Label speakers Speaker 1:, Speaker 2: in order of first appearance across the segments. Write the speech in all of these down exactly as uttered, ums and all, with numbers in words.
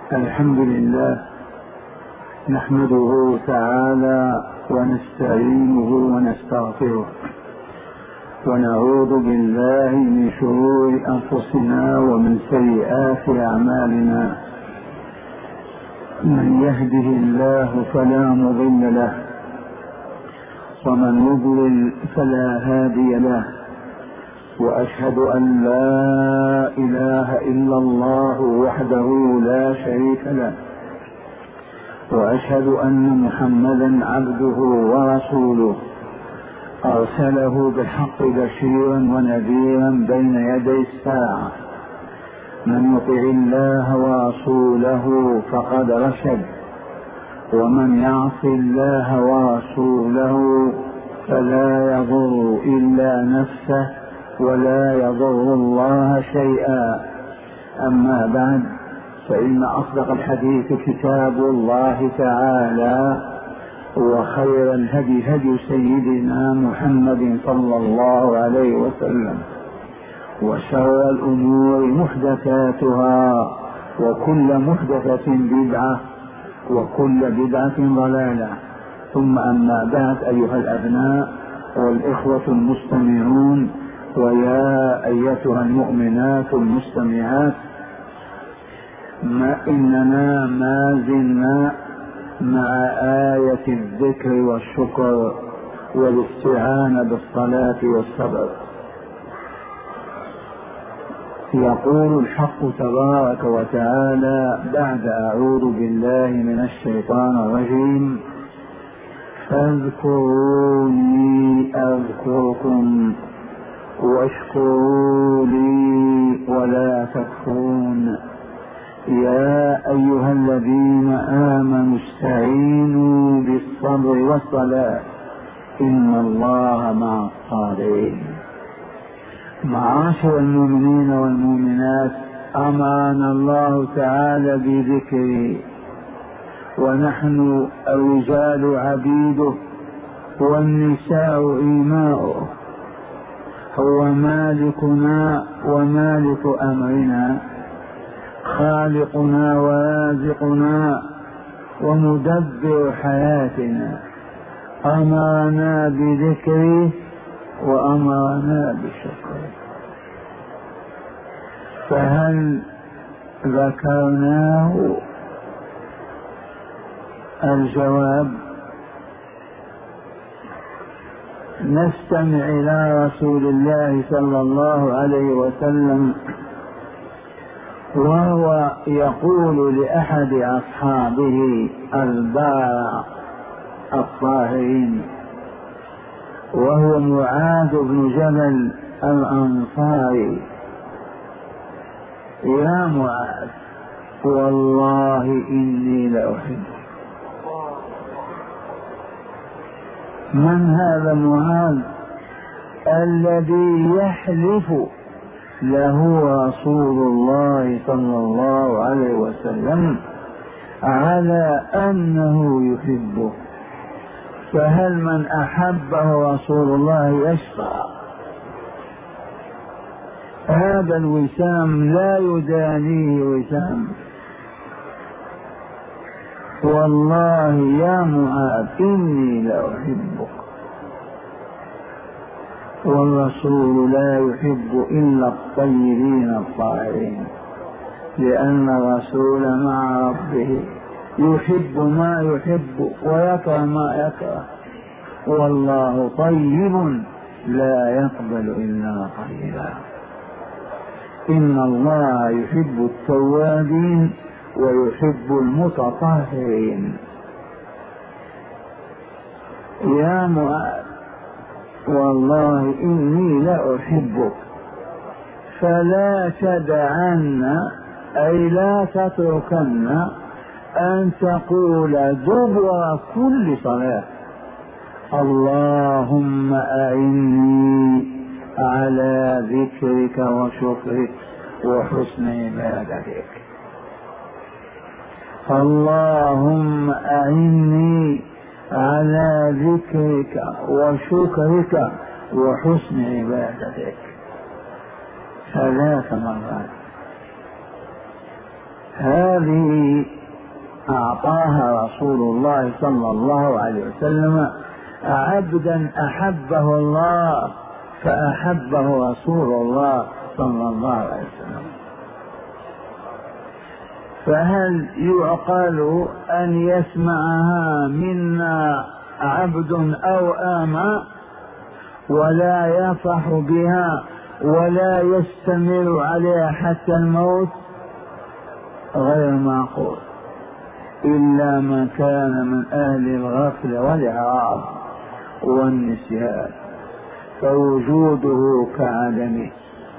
Speaker 1: الحمد لله نحمده تعالى ونستعينه ونستغفره ونعوذ بالله من شرور أنفسنا ومن سيئات أعمالنا. من يهده الله فلا مضل له ومن يضلل فلا هادي له، وأشهد أن لا إله إلا الله وحده لا شريك له، وأشهد أن محمدا عبده ورسوله أرسله بالحق بشيرا ونذيرا بين يدي الساعة. من يطع الله ورسوله فقد رشد، ومن يعص الله ورسوله فلا يضر إلا نفسه ولا يضر الله شيئا. أما بعد، فإن أصدق الحديث كتاب الله تعالى، وخير الهدي هدي سيدنا محمد صلى الله عليه وسلم، وشر الأمور محدثاتها، وكل محدثة بدعة، وكل بدعة ضلالة. ثم أما بعد، أيها الأبناء والإخوة المستمعون، ويا أيتها المؤمنات المستمعات، ما إننا ما زلنا مع آية الذكر والشكر والاستعانة بالصلاة والصبر. يقول الحق تبارك وتعالى بعد أعوذ بالله من الشيطان الرجيم: فاذكروني أذكركم واشكروا لي ولا تكفرون. يا أيها الذين آمنوا استعينوا بالصبر والصلاة إن الله مع الصابرين. معاشر المؤمنين والمؤمنات، أمرنا الله تعالى بذكره، ونحن الرجال عبيده والنساء إماؤه. هو مالكنا ومالك أمرنا، خالقنا ورازقنا ومدبر حياتنا. أمرنا بذكره وأمرنا بشكره، فهل ذكرناه؟ الجواب: نستمع إلى رسول الله صلى الله عليه وسلم وهو يقول لأحد أصحابه البارع الطاهرين، وهو معاذ بن جبل الأنصاري: يا معاذ، والله إني لأحبك. من هذا معاذ؟ الذي يحلف له رسول الله صلى الله عليه وسلم على أنه يحبه. فهل من أحبه رسول الله يشقى؟ هذا الوسام لا يدانيه وسام. والله يا معاذ إني لأحبك. والرسول لا يحب إلا الطيبين الطاهرين، لأن الرسول مع ربه يحب ما يحب ويكره ما يكره. والله طيب لا يقبل إلا طيبا. إن الله يحب التوابين ويحب المتطهرين. يا معاذ، والله إني لأحبك، فلا تدعن، أي لا تتركن أن تقول دبر كل صلاة: اللهم أعني على ذكرك وشكرك وحسن عبادتك. اللهم أعني على ذكرك وشكرك وحسن عبادتك. ثلاث مرات. هذه
Speaker 2: أعطاها رسول الله صلى الله عليه وسلم عبدا أحبه الله فأحبه رسول الله صلى الله عليه وسلم. فهل يعقل أن يسمعها منا عبد أو آمة ولا يفرح بها ولا يستمر عليها حتى الموت؟ غير معقول، إلا من كان من أهل الغفل والإعراض والنسيان فوجوده كعدمه.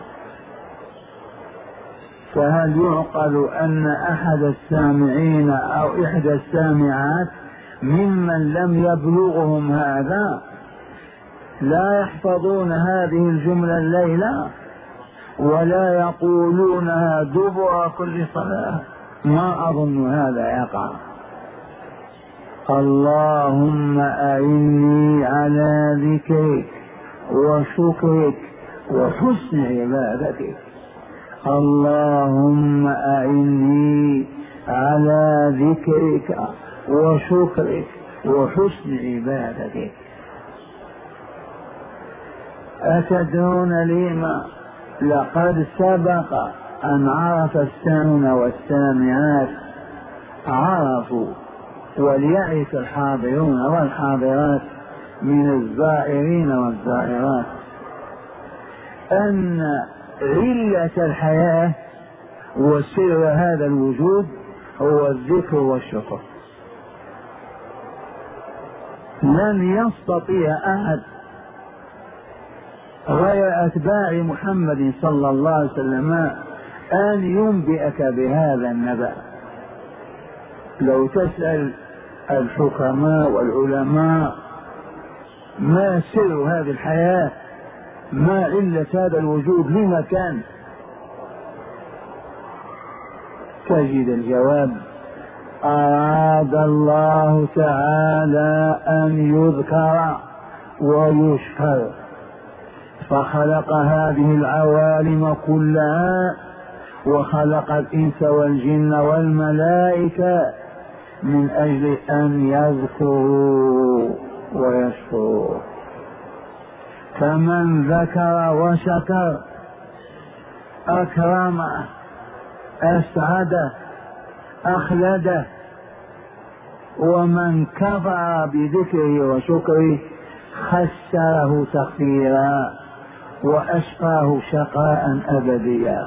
Speaker 2: فهل يعقل أن أحد السامعين أو إحدى السامعات ممن لم يبلغهم هذا لا يحفظون هذه الجملة الليلة ولا يقولونها دبر كل صلاة؟ ما أظن هذا يقع. اللهم أعني على ذكرك وشكرك وحسن عبادتك. اللهم أعني على ذكرك وشكرك وحسن عبادتك. أتدرون لما؟ لقد سبق أن عرف السامعون والسامعات عرفوا، وليعرف الحاضرون والحاضرات من الزائرين والزائرات أن علة الحياة وسر هذا الوجود هو الذكر والشكر. لن يستطيع أحد غير أتباع محمد صلى الله عليه وسلم أن ينبئك بهذا النبأ. لو تسأل الحكماء والعلماء ما سر هذه الحياة، ما علة هذا الوجود، لما كان، تجد الجواب أراد الله تعالى أن يذكر ويشكر فخلق هذه العوالم كلها وخلق الإنس والجن والملائكة من أجل أن يذكروا ويشكروا. فمن ذكر وشكر أكرمه أسعده أخلده، ومن كفر بذكره وشكره خسره تخسيرا وأشقاه شقاء أبديا.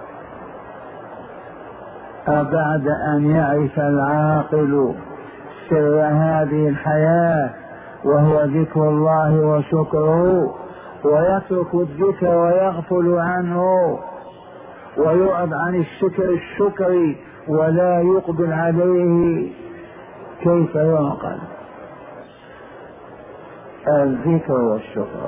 Speaker 2: أبعد أن يعرف العاقل سر هذه الحياة وهو ذكر الله وشكره ويترك الذكر ويغفل عنه ويعرض عن الشكر الشكر ولا يقبل عليه، كيف يعقل؟ الذكر والشكر.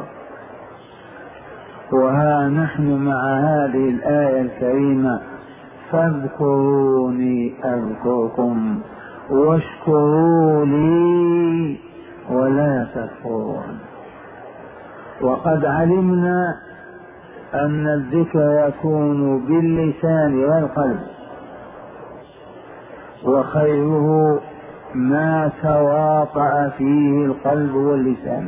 Speaker 2: وها نحن مع هذه الآية الكريمة فاذكروني أذكركم واشكروا لي ولا تكفرون. وقد علمنا أن الذكر يكون باللسان والقلب، وخيره ما تواطأ فيه القلب واللسان.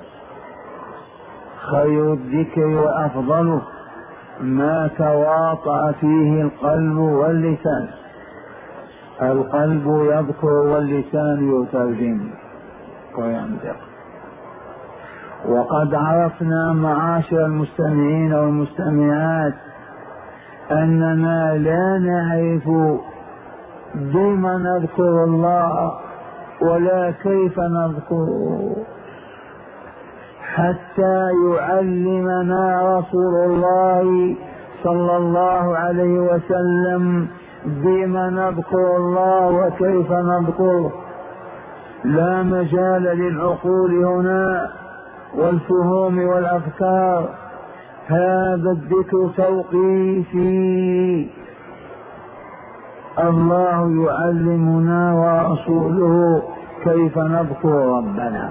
Speaker 2: خير الذكر وأفضله ما تواطأ فيه القلب واللسان. القلب يذكر واللسان يترجم وينطق. وقد عرفنا معاشر المستمعين والمستمعات أننا لا نعرف بما نذكر الله ولا كيف نذكره حتى يعلمنا رسول الله صلى الله عليه وسلم بما نذكر الله وكيف نذكره. لا مجال للعقول هنا والفهوم والأفكار، هذا الذكر توقيفي. الله يعلمنا ورسوله كيف نذكر ربنا.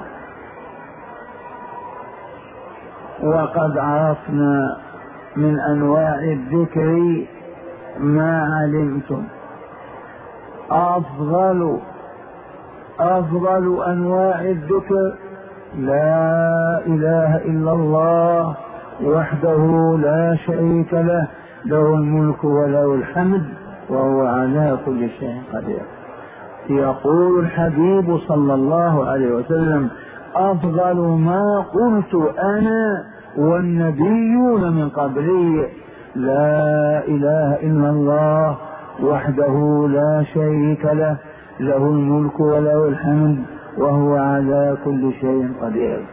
Speaker 2: وقد عرفنا من أنواع الذكر ما علمتم، أفضل أفضل أنواع الذكر لا إله إلا الله وحده لا شريك له، له الملك وله الحمد وهو على كل شيء قدير. يقول الحبيب صلى الله عليه وسلم: أفضل ما قلت أنا والنبيون من قبلي لا إله إلا الله وحده لا شريك له، له الملك وله الحمد وهو على كل شيء قدير.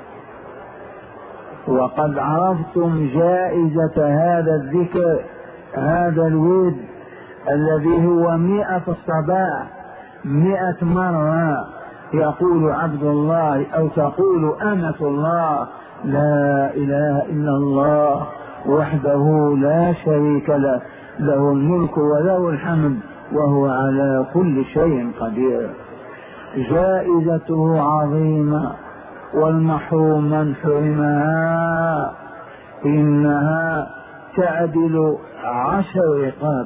Speaker 2: وقد عرفتم جائزة هذا الذكر، هذا الورد الذي هو مئة الصباح مئة مرة يقول عبد الله أو تقول أمة الله: لا إله إلا الله وحده لا شريك له، له الملك وله الحمد وهو على كل شيء قدير. جائزته عظيمة، والمحروم من حرمها إنها تعدل عشر رقاب.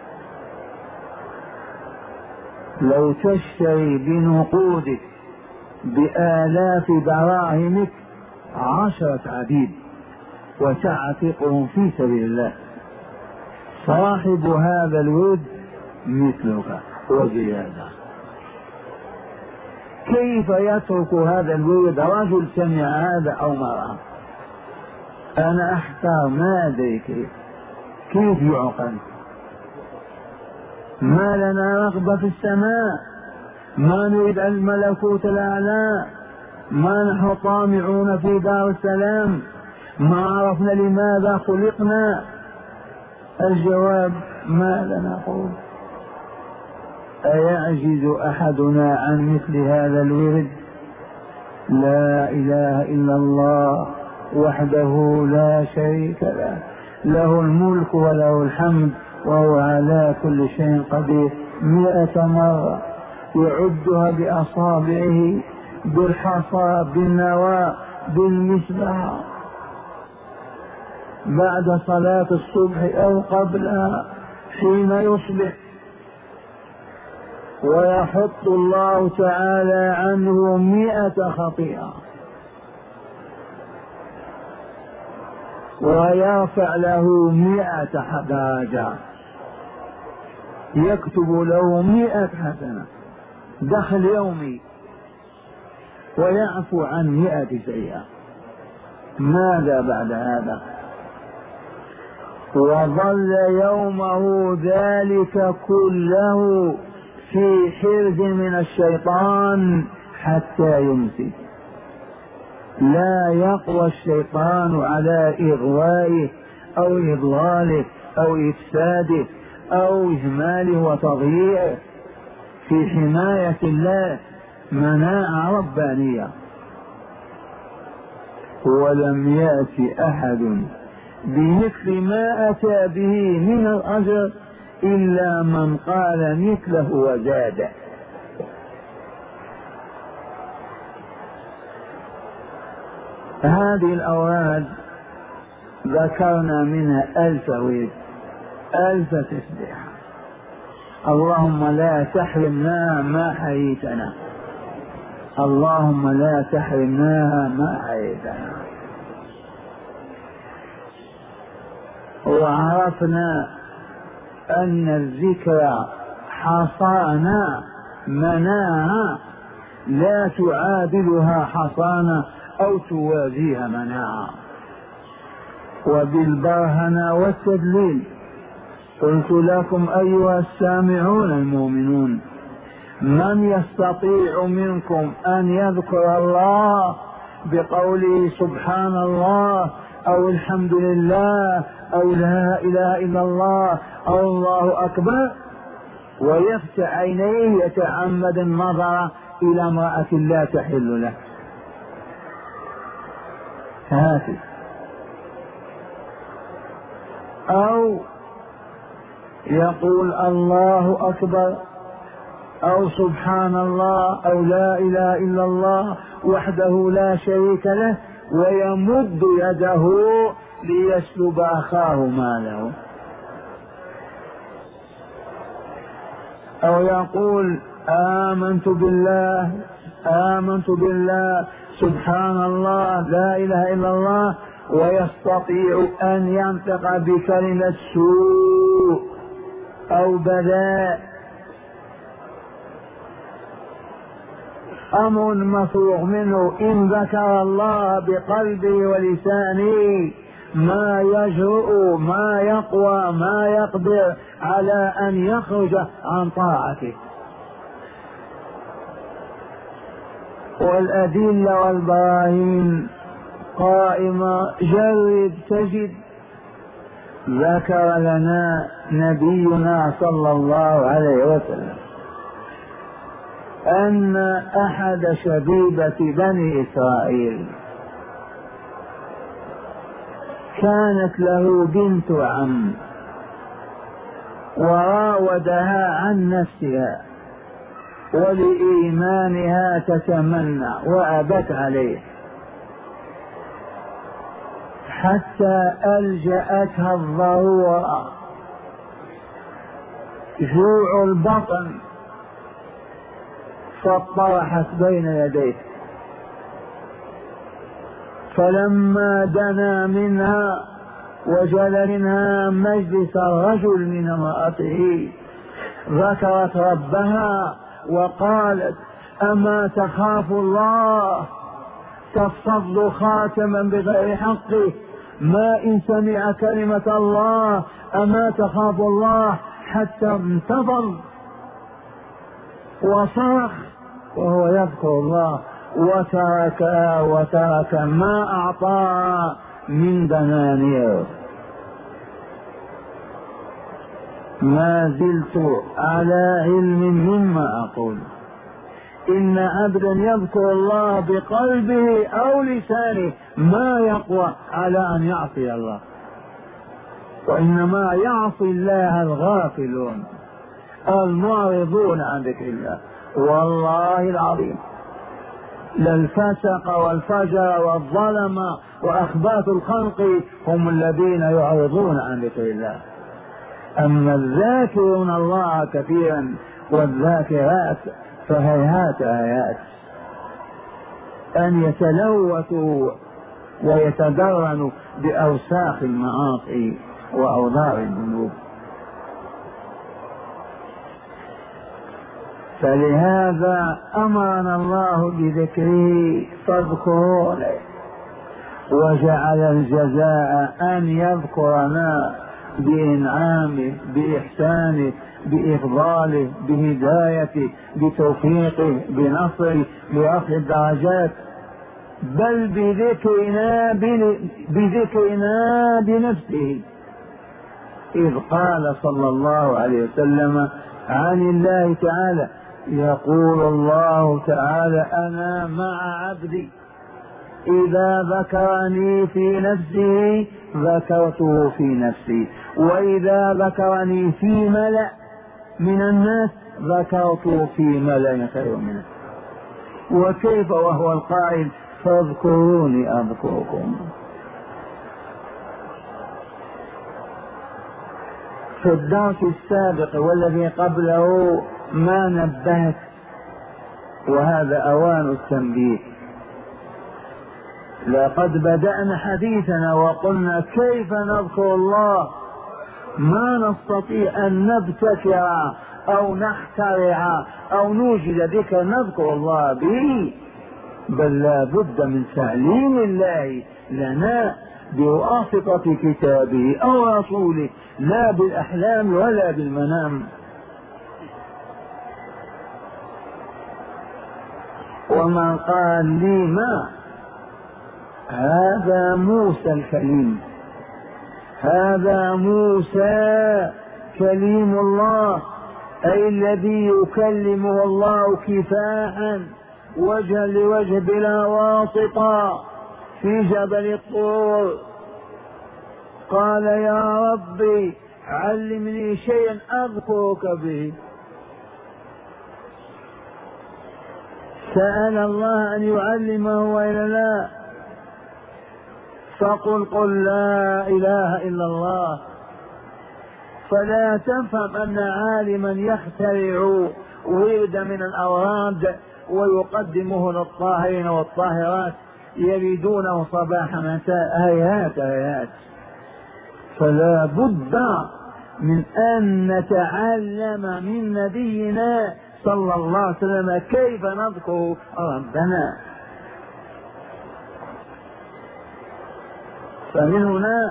Speaker 2: لو تشتري بنقودك بآلاف دراهمك عشرة عبيد وتعتقهم في سبيل الله، صاحب هذا الورد مثلك وزيادة. كيف يترك هذا الورد رجل سمع هذا أو مرأة؟ أنا أحتار، ما أدري كيف كيف يعقل. ما لنا رغبة في السماء، ما نريد الملكوت الأعلى، ما نحن طامعون في دار السلام، ما عرفنا لماذا خلقنا. الجواب: ما لنا قول. أيعجز أحدنا عن مثل هذا الورد؟ لا إله إلا الله وحده لا شريك له، له الملك وله الحمد وهو على كل شيء قدير. مئة مرة يعدها بأصابعه، بالحصى، بالنواة، بالمسبح، بعد صلاة الصبح أو قبلها حين يصبح. ويحط الله تعالى عنه مئة خطيئة ويرفع له مئة درجة، يكتب له مئة حسنة دخل يومي، ويعفو عن مئة سيئة. ماذا بعد هذا؟ وظل يومه ذلك كله في حرز من الشيطان حتى يمسي. لا يقوى الشيطان على إغوائه أو إضلاله أو إفساده أو إهماله وتضييعه، في حماية الله مناعة ربانية. ولم يأت أحد بمثل ما أتى به من الأجر إلا من قال مثله وزاد. هذه الأوراد ذكرنا منها ألف ورد، ألف تسبيح. اللهم لا تحرمنا ما حييتنا، اللهم لا تحرمنا ما حييتنا. وعرفنا أن الذكر حصانة مناعة لا تعادلها حصانة أو توازيها مناعة. وبالبرهنة والتدليل قلت لكم أيها السامعون المؤمنون: من يستطيع منكم أن يذكر الله بقوله سبحان الله أو الحمد لله أو لا إله إلا الله أو الله أكبر ويفتح عينيه يتعمد النظر إلى امرأة لا تحل له؟ هاتف. أو يقول الله أكبر أو سبحان الله أو لا إله إلا الله وحده لا شريك له، ويمد يده ليسلب أخاه ماله. أو يقول آمنت بالله آمنت بالله سبحان الله لا إله إلا الله، ويستطيع أن ينطق بكلمة سوء أو بلاء، أمر مفروغ منه. إن ذكر الله بقلبه ولسانه ما يجرؤ ما يقوى ما يقدر على أن يخرج عن طاعته. والأدلة والبراهين قائمة، جرب تجد. ذكر لنا نبينا صلى الله عليه وسلم أن أحد شبيبة بني إسرائيل كانت له بنت عم وراودها عن نفسها ولإيمانها تتمنى وأبت عليه، حتى ألجأتها الضرورة، جوع البطن، فاطرحت بين يديه. فلما دنا منها وجل منها مجلس الرجل من امرأته ذكرت ربها وقالت أما تخاف الله تفضل خاتما بغير حقه، ما إن سمع كلمة الله أما تخاف الله، حتى انتظر وصرخ وهو يذكر الله وترك وترك ما أعطى من دنانير. ما زلت على علم مما أقول، إن عبدا يذكر الله بقلبه أو لسانه ما يقوى على أن يعصي الله، وإنما يعصي الله الغافلون المعرضون عن ذكر الله. والله العظيم للفسق والفجر والظلم وأخباث الخلق هم الذين يعرضون عن ذكر الله، أما الذاكرون الله كثيرا والذاكرات فهيهات آيات أن يتلوثوا ويتدرنوا بأوساخ المعاصي وأوضار الذنوب. فلهذا أمرنا الله بذكره فاذكرونه، وجعل الجزاء أن يذكرنا بإنعامه بإحسانه بإفضاله بهدايته بتوفيقه بنصره برفع الدرجات، بل بذكرنا بذكرنا بنفسه، إذ قال صلى الله عليه وسلم عن الله تعالى، يقول الله تعالى أنا مع عبدي إذا ذكرني في نفسه ذكرته في نفسي، وإذا ذكرني في ملأ من الناس ذكرته في ملأ خير منه. وكيف وهو القائل فاذكروني أذكركم. في الدرس السابق والذي قبله ما نبهت، وهذا أوان التنبيه. لقد بدأنا حديثنا وقلنا كيف نذكر الله، ما نستطيع أن نبتكر أو نخترع أو نوجد ذكر نذكر الله به، بل لا بد من تعليم الله لنا بواسطة كتابه أو رسوله، لا بالأحلام ولا بالمنام. ومن قال لي ما هذا موسى الكليم، هذا موسى كليم الله، أي الذي يكلمه الله كفاحا وجها لوجه بلا واسطة في جبل الطور. قال يا ربي علمني شيئا أذكرك به، سأل الله أن يعلمه وإلا لا، فقل قل لا إله إلا الله، فلا تفهم أن عالما يخترع ورد من الأوراد ويقدمه للطاهرين والطاهرات يريدونه صباح مساء. هيهات هيهات. فلا بد من أن نتعلم من نبينا صلى الله عليه وسلم كيف نذكر ربنا. فمن هنا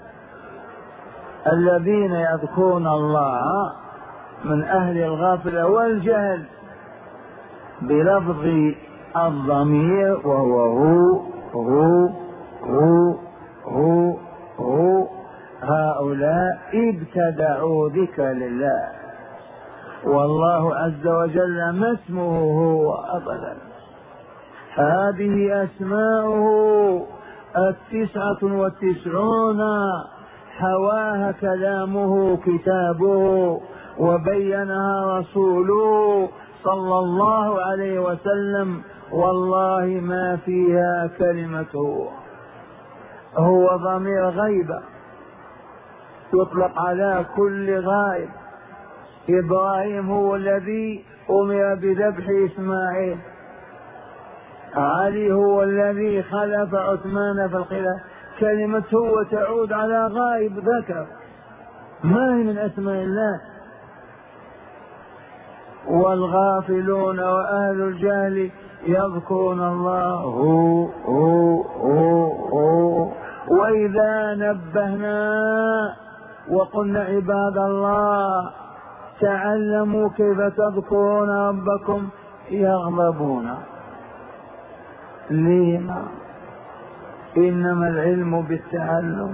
Speaker 2: الذين يذكرون الله من أهل الغفلة والجهل بلفظ الضمير وهو هو هو هو هو, هو هؤلاء ابتدعوا ذكر لله، والله عز وجل ما اسمه هو أبدا. هذه أسماؤه التسعة والتسعون حواها كلامه كتابه وبينها رسوله صلى الله عليه وسلم، والله ما فيها كلمته. هو ضمير غيبة يطلق على كل غائب. إبراهيم هو الذي أمر بذبح إسماعيل، علي هو الذي خلف عثمان في الخلافة. كلمة هو تعود على غائب ذكر، ما هي من أسماء الله. والغافلون وأهل الجهل يذكرون الله هو هو هو هو. وإذا نبهنا وقلنا عباد الله تعلموا كيف تذكرون ربكم يغضبون. لما؟ إنما العلم بالتعلم.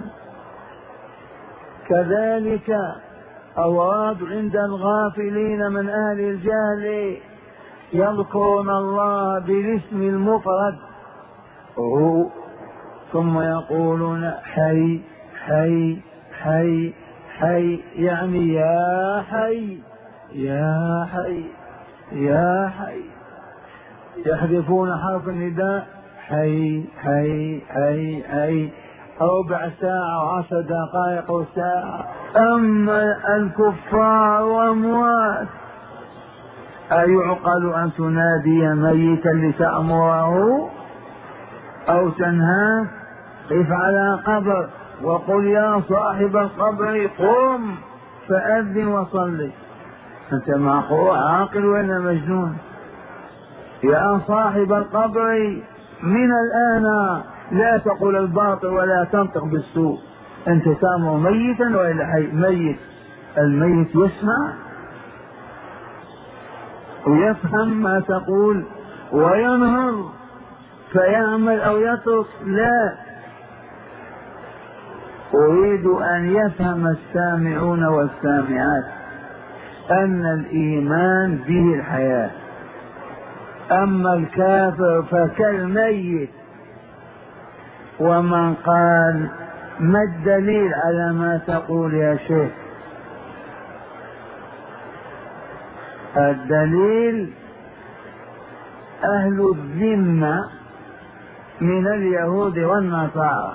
Speaker 2: كذلك أوراد عند الغافلين من أهل الجهل يذكرون الله بالاسم المفرد هو، ثم يقولون حي حي حي حي، يعني يا حي يا حي يا حي. يحذفون حرف النداء حي حي حي حي ربع ساعة وعشر دقائق وساعة. أما الكفار وأموات أيعقل أن تنادي ميتا لتأمره أو تنهاه؟ قف على قبر وقل يا صاحب القبر قم فأذن وصلي. أنت معقول عاقل ولا مجنون؟ يا صاحب القبر من الآن لا تقول الباطل ولا تنطق بالسوء. أنت تأمر ميتا وإلا حي؟ ميت. الميت يسمع ويفهم ما تقول وينهض فيعمل أو يترك؟ لا. أريد أن يفهم السامعون والسامعات أن الإيمان به الحياة، أما الكافر فكالميت. ومن قال ما الدليل على ما تقول يا شيخ؟ الدليل أهل الذمة من اليهود والنصارى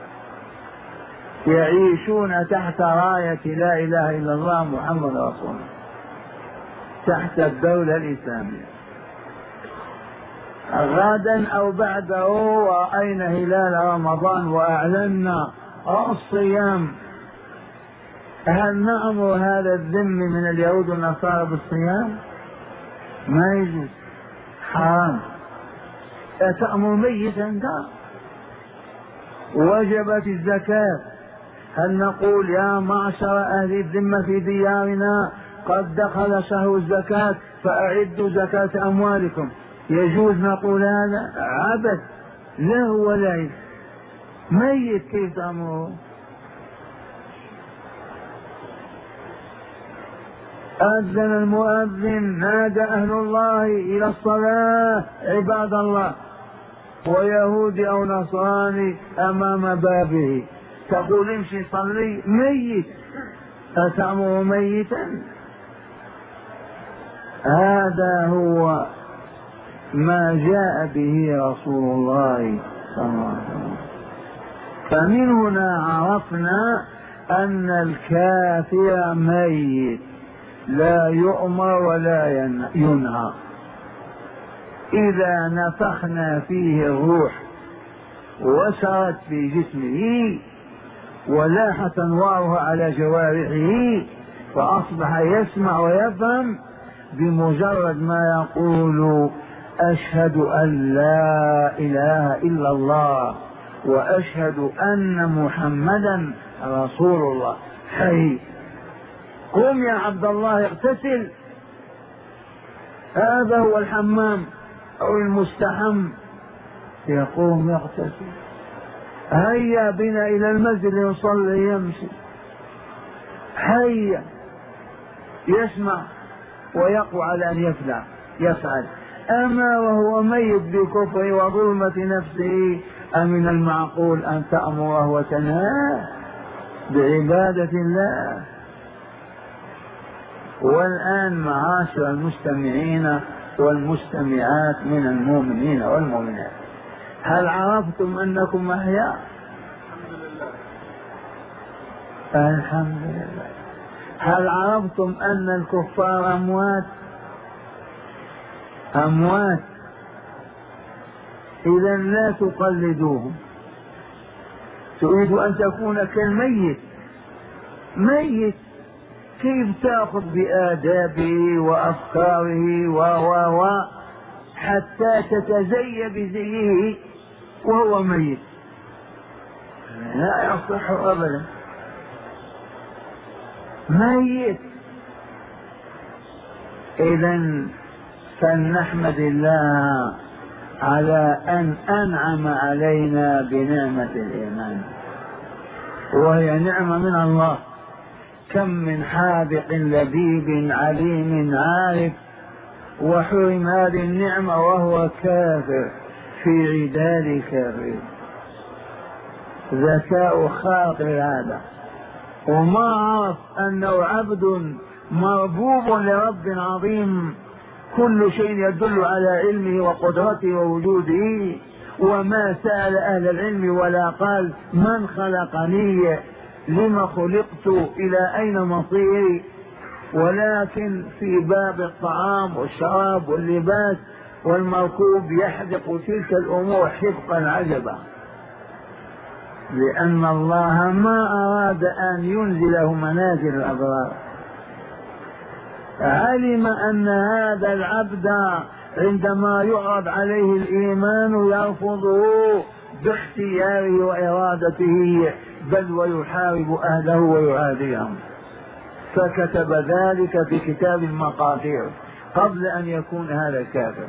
Speaker 2: يعيشون تحت راية لا إله إلا الله محمد رسول الله، تحت الدولة الإسلامية. غدا أو بعده رأينا هلال رمضان وأعلنا الصيام. هل نأمر هذا الذم من اليهود والنصارى بالصيام؟ ما يجوز، حرام. أتأمر ميتا ده؟ وجبت الزكاة، هل نقول يا معشر أهل الذمة في ديارنا قد دخل شهر الزكاة فأعدوا زكاة أموالكم؟ يجوز نقول هذا؟ عبث، لا هو لعب. ميت كيف تأمره؟ أذن المؤذن نادى أهل الله إلى الصلاة عباد الله، ويهودي أو نصراني أمام بابه تقول امشي صلي؟ ميت. أتأمر ميتا؟ هذا هو ما جاء به رسول الله صلى الله عليه وسلم. فمن هنا عرفنا أن الكافر ميت لا يؤمر ولا ينهى. إذا نفخنا فيه الروح وسرت في جسمه ولاحت أنوارها على جوارحه فأصبح يسمع ويفهم بمجرد ما يقول أشهد أن لا إله إلا الله وأشهد أن محمدا رسول الله. حي قم يا عبد الله اغتسل، هذا هو الحمام أو المستحم. يقوم يغتسل. هيا بنا إلى المسجد يصلي يمشي. هيا يسمع ويقوى على أن يفعل يفعل أما وهو ميت بكفره وظلمة نفسه أمن المعقول أن تأمره وتنهاه بعبادة الله؟ والآن معاشر المستمعين والمستمعات من المؤمنين والمؤمنات، هل عرفتم أنكم أحياء؟ الحمد لله. هل عرفتم أن الكفار أموات؟ أموات. إذا لا تقلدوهم. تريد أن تكون كالميت، ميت كيف تأخذ بآدابه وأفكاره و و و حتى تتزي بزيه وهو ميت؟ لا يصح أبدا. ميت. إذن فلنحمد الله على أن أنعم علينا بنعمة الإيمان، وهي نعمة من الله. كم من حاذق لبيب عليم عارف وحرم هذه النعمة وهو كافر في عدال كافر. ذكاء خاطر هذا، وما عرف أنه عبد مربوب لرب عظيم كل شيء يدل على علمه وقدرته ووجوده. وما سأل أهل العلم ولا قال من خلقني، لما خلقت، إلى أين مصيري، ولكن في باب الطعام والشراب واللباس والمركوب يحدق تلك الأمور حدقا عجبا، لأن الله ما أراد أن ينزله منازل الأبرار. علم أن هذا العبد عندما يعرض عليه الإيمان يرفضه باختياره وإرادته، بل ويحارب أهله ويعاديهم. فكتب ذلك في كتاب المقادير قبل أن يكون هذا الكافر.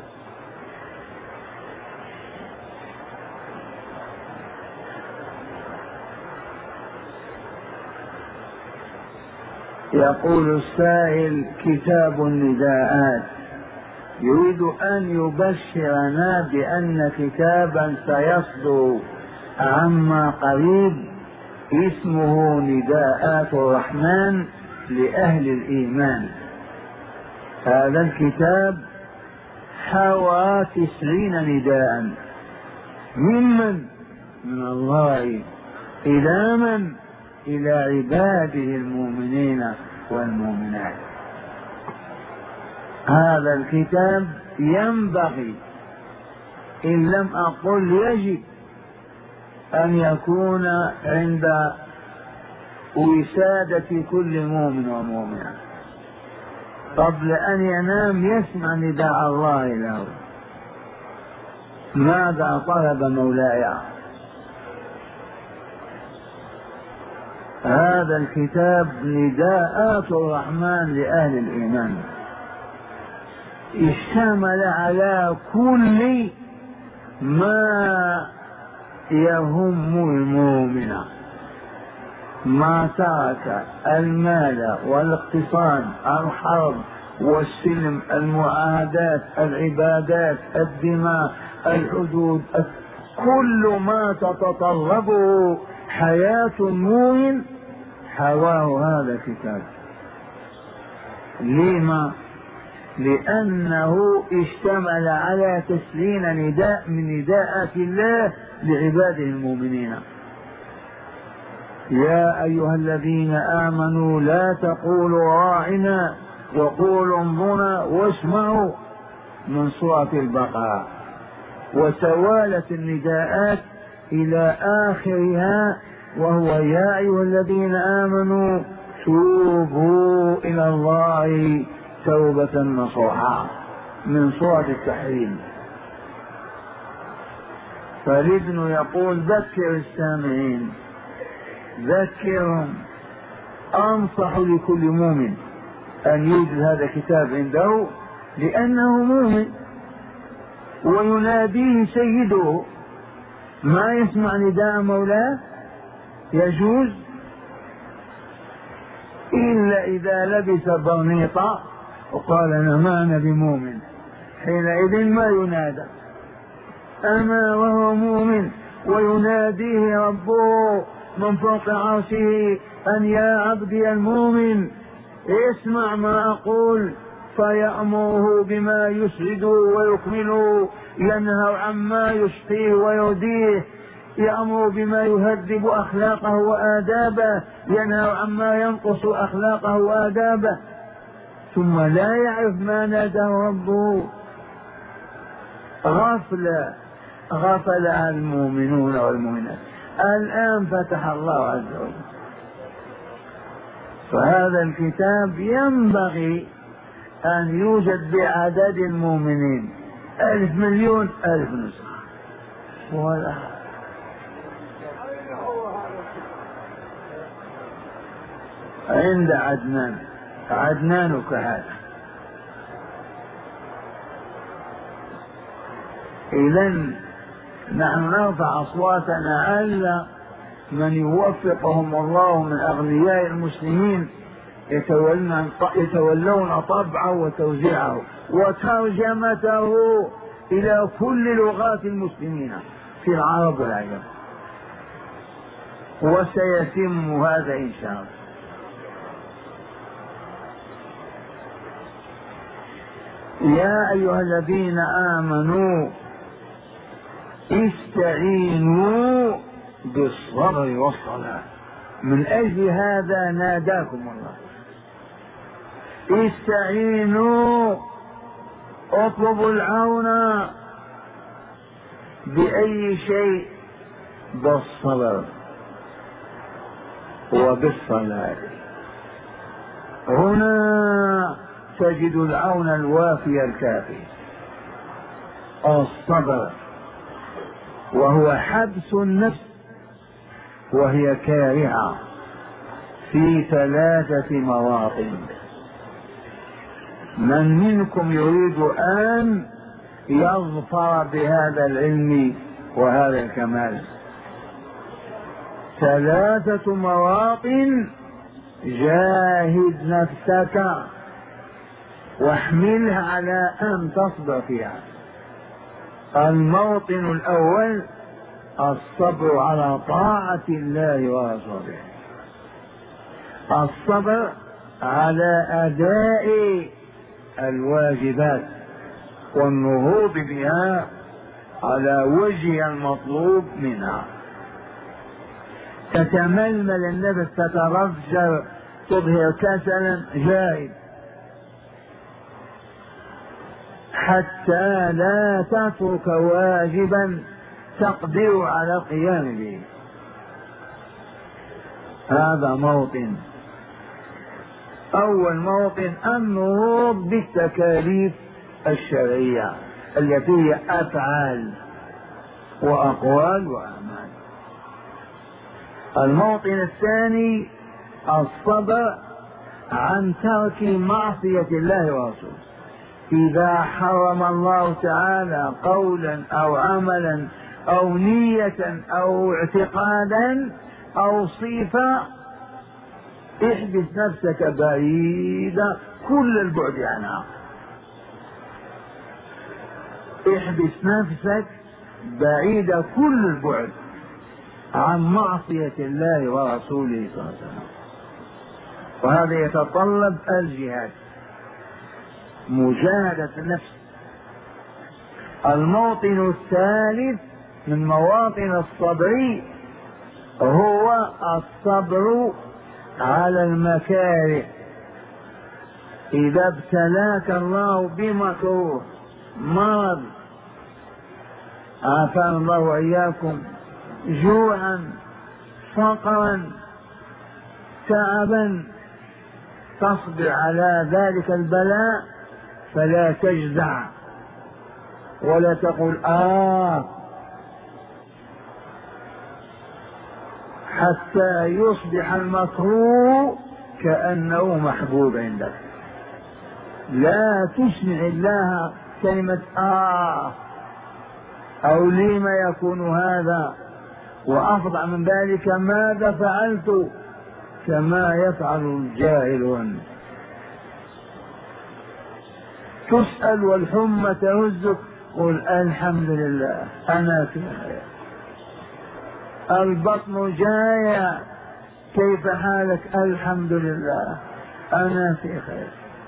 Speaker 2: يقول السائل: كتاب النداءات يريد أن يبشرنا بأن كتابا سيصدر عما قريب اسمه نداءات الرحمن لأهل الإيمان. هذا الكتاب حوى تسعين نداء. ممن؟ من الله. إلى من؟ إلى عباده المؤمنين والمؤمنات. هذا الكتاب ينبغي، إن لم أقل يجب، أن يكون عند وسادة كل مؤمن ومؤمنة قبل أن ينام يسمع نداء الله له: ماذا طلب مولاي؟ هذا الكتاب نداءات الرحمن لأهل الإيمان، اشتمل على كل ما يهم المؤمن، ما ترك المال والاقتصاد، الحرب والسلم، المعاهدات، العبادات، الدماء، الحدود، كل ما تتطلبه حياة المؤمن حواه هذا الكتاب. لما؟ لأنه اشتمل على تسليم نداء من نداءات الله لعباده المؤمنين. يا أيها الذين آمنوا لا تقولوا راعنا وقولوا انظرنا واسمعوا من سورة البقرة، وتوالت النداءات إلى آخرها وهو يا أيها الذين آمنوا توبوا إلى الله توبة نصوحا من سورة التحريم. فالابن يقول ذكر السامعين، ذكرهم. أنصح لكل مؤمن أن يوجد هذا الكتاب عنده لأنه مؤمن ويناديه سيده، ما يسمع نداء مولاه يجوز إلا إذا لبس برنيطا وقال أنا ما أنا بمؤمن، حينئذ ما ينادى. أما وهو مؤمن ويناديه ربه من فوق عرشه أن يا عبدي المؤمن اسمع ما أقول، فيأمره بما يسعده ويكمله، ينهى عما يشقيه ويهديه، يأمر بما يهذب أخلاقه وآدابه، ينهى عما ينقص أخلاقه وآدابه، ثم لا يعرف ما ناداه ربه. غفل غفل المؤمنون والمؤمنات. الآن فتح الله عز وجل، فهذا الكتاب ينبغي أن يوجد بعدد المؤمنين، ألف مليون ألف نسخة ولا عند عدنان. عدنانك هذا. إذن نحن نرفع أصواتنا ألا من يوفقهم الله من أغنياء المسلمين يتولون, يتولون طبعه وتوزيعه وترجمته إلى كل لغات المسلمين في العرب والعجم، وسيتم هذا إن شاء الله. يا أيها الذين آمنوا استعينوا بالصبر والصلاة، من أجل هذا ناداكم الله. استعينوا، اطلبوا العون بأي شيء؟ بالصبر وبالصلاة. هنا تجد العون الوافي الكافي. الصبر وهو حبس النفس وهي كارهة في ثلاثة مواطن. من منكم يريد أن يظفر بهذا العلم وهذا الكمال؟ ثلاثة مواطن جاهد نفسك واحملها على أن تصبر فيها. الموطن الأول الصبر على طاعة الله ورسوله، الصبر على أداء الواجبات والنهوض بها على وجه المطلوب منها. تتململ النفس، تترجر، تظهر كسلا، جاهد حتى لا تترك واجبا تقدر على القيام به. هذا موطن. أول موطن النهوض بالتكاليف الشرعية التي هي أفعال وأقوال وأعمال. الموطن الثاني الصبر عن ترك معصية الله ورسوله. إذا حرم الله تعالى قولا أو عملا أو نية أو اعتقادا أو صفة، احبس نفسك بعيدا كل البعد عنها. احبس نفسك بعيدا كل البعد عن معصية الله ورسوله صلى الله عليه وسلم، وهذا يتطلب الجهاد، مجاهدة النفس. الموطن الثالث من مواطن الصبر هو الصبر على المكاره. إذا ابتلاك الله بمكروه، مرض، عافانا الله وإياكم، جوعا، فقرا، تعبا، تصبر على ذلك البلاء فلا تجزع ولا تقول آه حتى يصبح المكروه كأنه محبوب عندك. لا تسمع الله كلمة آه أو لما يكون هذا، وأفضل من ذلك ماذا فعلت، كما يفعل الجاهلون. تسأل والحمى تهزك، قل الحمد لله أنا في خير. البطن جاية، كيف حالك؟ الحمد لله أنا في خير.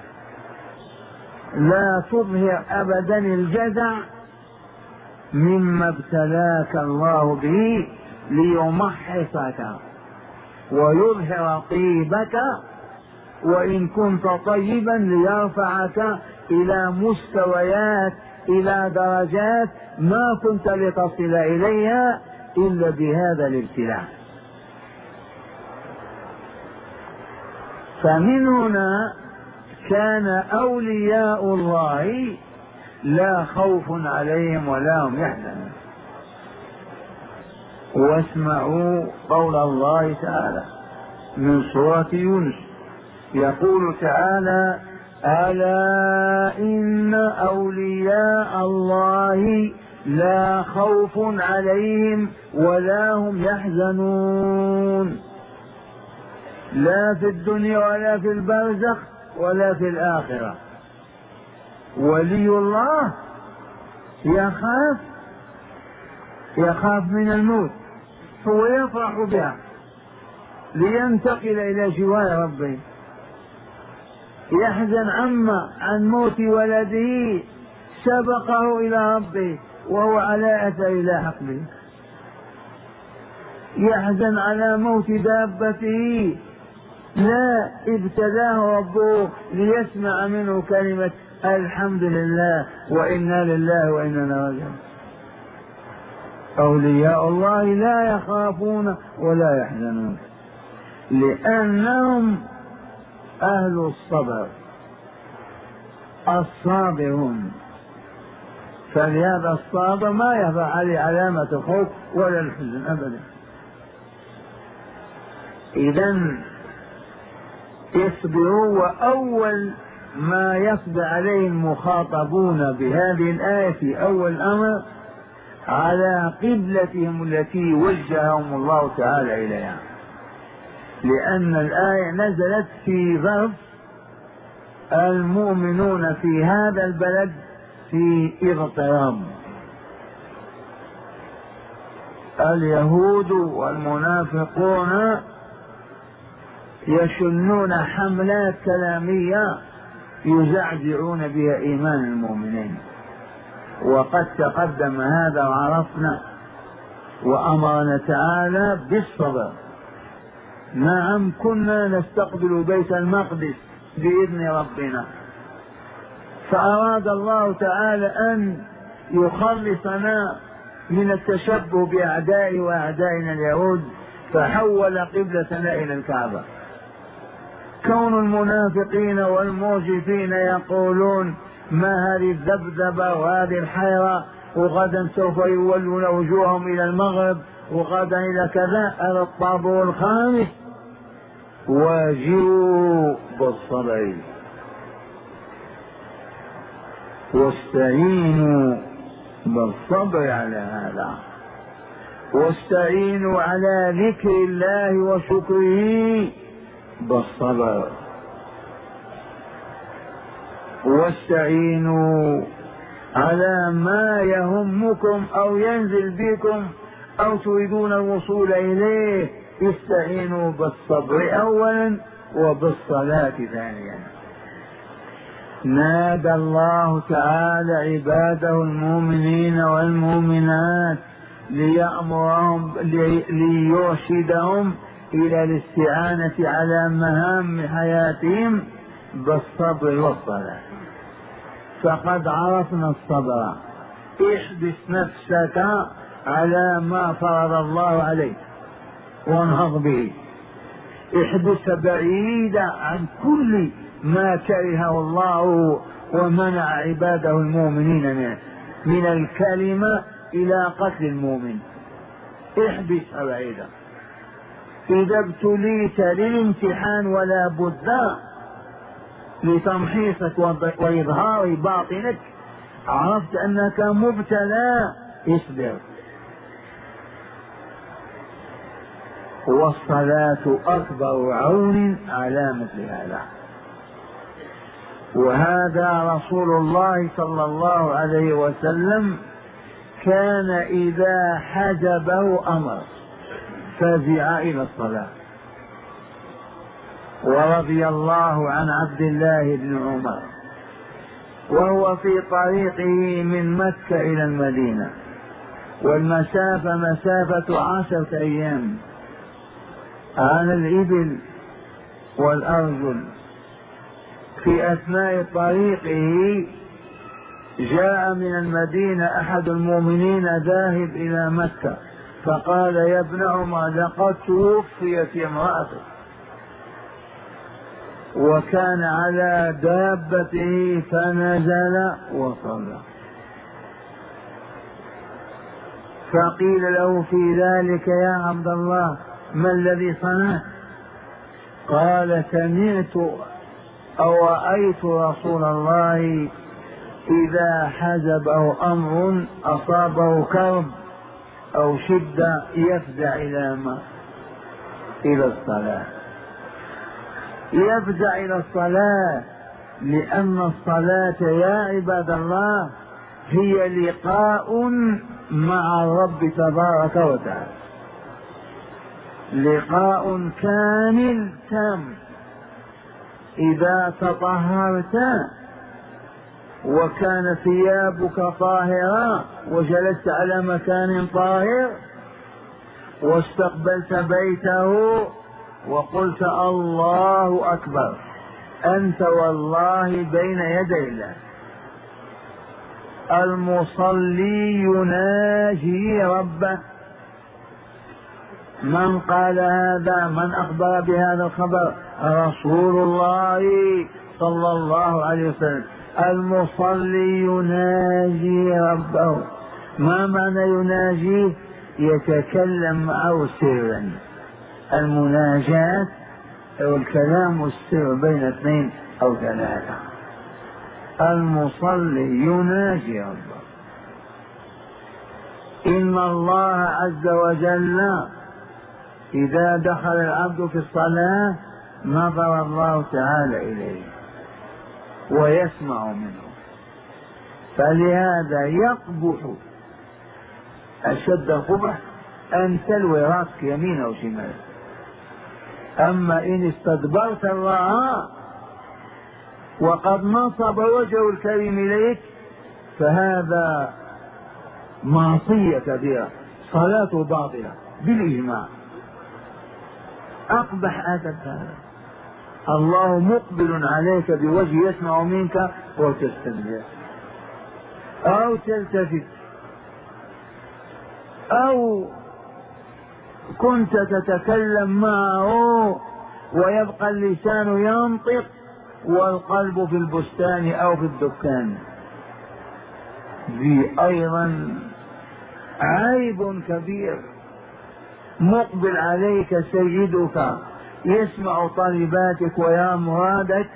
Speaker 2: لا تظهر أبدا الجزع مما ابتلاك الله به ليمحصك ويظهر طيبك، وإن كنت طيبا ليرفعك إلى مستويات، إلى درجات ما كنت لتصل إليها إلا بهذا الابتلاء. فمن هنا كان أولياء الله لا خوف عليهم ولا هم يحزنون. واسمعوا قول الله تعالى من سورة يونس، يقول تعالى: ألا إن أولياء الله لا خوف عليهم ولا هم يحزنون، لا في الدنيا ولا في البرزخ ولا في الآخرة. ولي الله يخاف يخاف من الموت، هو يفرح بها لينتقل إلى جوار ربه، يحزن عما عن موت ولده سبقه إلى ربه وهو على أثر لاحق به، يحزن على موت دابته لا ابتلاه ربه ليسمع منه كلمة الحمد لله وإنا لله وإنا راجعون. أولياء الله لا يخافون ولا يحزنون لأنهم أهل الصبر الصابرون. فلهذا الصابر ما يخفى عليه علامة الخوف ولا الحزن أبدا. إذن اصبروا. وأول ما يصبر عليه المخاطبون بهذه الآية في أول أمر على قبلتهم التي وجههم الله تعالى إليها، لأن الآية نزلت في ظرف المؤمنون في هذا البلد في اضطراب. اليهود والمنافقون يشنون حملات كلامية يزعزعون بها إيمان المؤمنين، وقد تقدم هذا وعرفنا. وأمرنا تعالى بالصبر. نعم كنا نستقبل بيت المقدس بإذن ربنا، فأراد الله تعالى أن يخلصنا من التشبه بأعدائه وأعدائنا اليهود، فحول قبلتنا إلى الكعبة. كون المنافقين والموجفين يقولون ما هذه الذبذبة وهذه الحيرة، وغدا سوف يولون وجوههم إلى المغرب وغدا إلى كذا. هذا الطابور الخامس. واجروا بالصبر واستعينوا بالصبر على هذا، واستعينوا على ذكر الله وشكره بالصبر، واستعينوا على ما يهمكم أو ينزل بكم أو تريدون الوصول إليه. استعينوا بالصبر أولا وبالصلاة ثانيا. نادى الله تعالى عباده المؤمنين والمؤمنات ليأمرهم ليرشدهم إلى الاستعانة على مهام حياتهم بالصبر والصلاة. فقد عرفنا الصبر، احبس نفسك على ما فرض الله عليك وانهض به، احبس بعيدا عن كل ما كرهه الله ومنع عباده المؤمنين منه، من الكلمة إلى قتل المؤمن، احبس بعيدا. إذا ابتليت للامتحان ولا بد لتمحيصك وإظهار باطنك، عرفت أنك مبتلى، اصبر. والصلاة أكبر عون على مثل هذا. وهذا رسول الله صلى الله عليه وسلم كان إذا حجبه أمر فزع إلى الصلاة. ورضي الله عن عبد الله بن عمر وهو في طريقه من مكة إلى المدينة، والمسافة مسافة عشرة أيام على الإبل والأرجل. في أثناء طريقه جاء من المدينة أحد المؤمنين ذاهب إلى مكة، فقال: يا ابن عمر، لقد توفيت امرأتك. وكان على دابته فنزل وصلى. فقيل له في ذلك: يا عبد الله، ما الذي صنعت؟ قال: سمعت أو رأيت رسول الله إذا حجبه أمر أصابه كرب أو شدة يفزع إلى ما إلى الصلاة، يفزع إلى الصلاة، لأن الصلاة يا عباد الله هي لقاء مع الرب تبارك وتعالى، لقاء كامل تام. إذا تطهرت وكان ثيابك طاهرة وجلست على مكان طاهر واستقبلت بيته وقلت: الله أكبر، أنت والله بين يدي الله. المصلي يناجي ربه. من قال هذا؟ من أخبر بهذا الخبر؟ رسول الله صلى الله عليه وسلم. المصلي يناجي ربه. ما معنى يناجيه؟ يتكلم معه سرا. المناجاة أو الكلام السر بين اثنين أو ثلاثة. المصلي يناجي ربه. إن الله عز وجل إذا دخل العبد في الصلاة نظر الله تعالى إليه ويسمع منه، فلهذا يقبح أشد القبح أن تلوي راسك يمين أو شمال. أما إن استدبرت الله وقد نصب وجهه الكريم إليك فهذا معصية كبيرة، صلاته باطلة بالإجماع. أقبح أدب هذا. الله مقبل عليك بوجه يسمع منك وتستدبر أو تلتفت، أو كنت تتكلم معه ويبقى اللسان ينطق والقلب في البستان أو في الدكان. ذي أيضا عيب كبير. مقبل عليك سيدك يسمع طلباتك ويا مرادك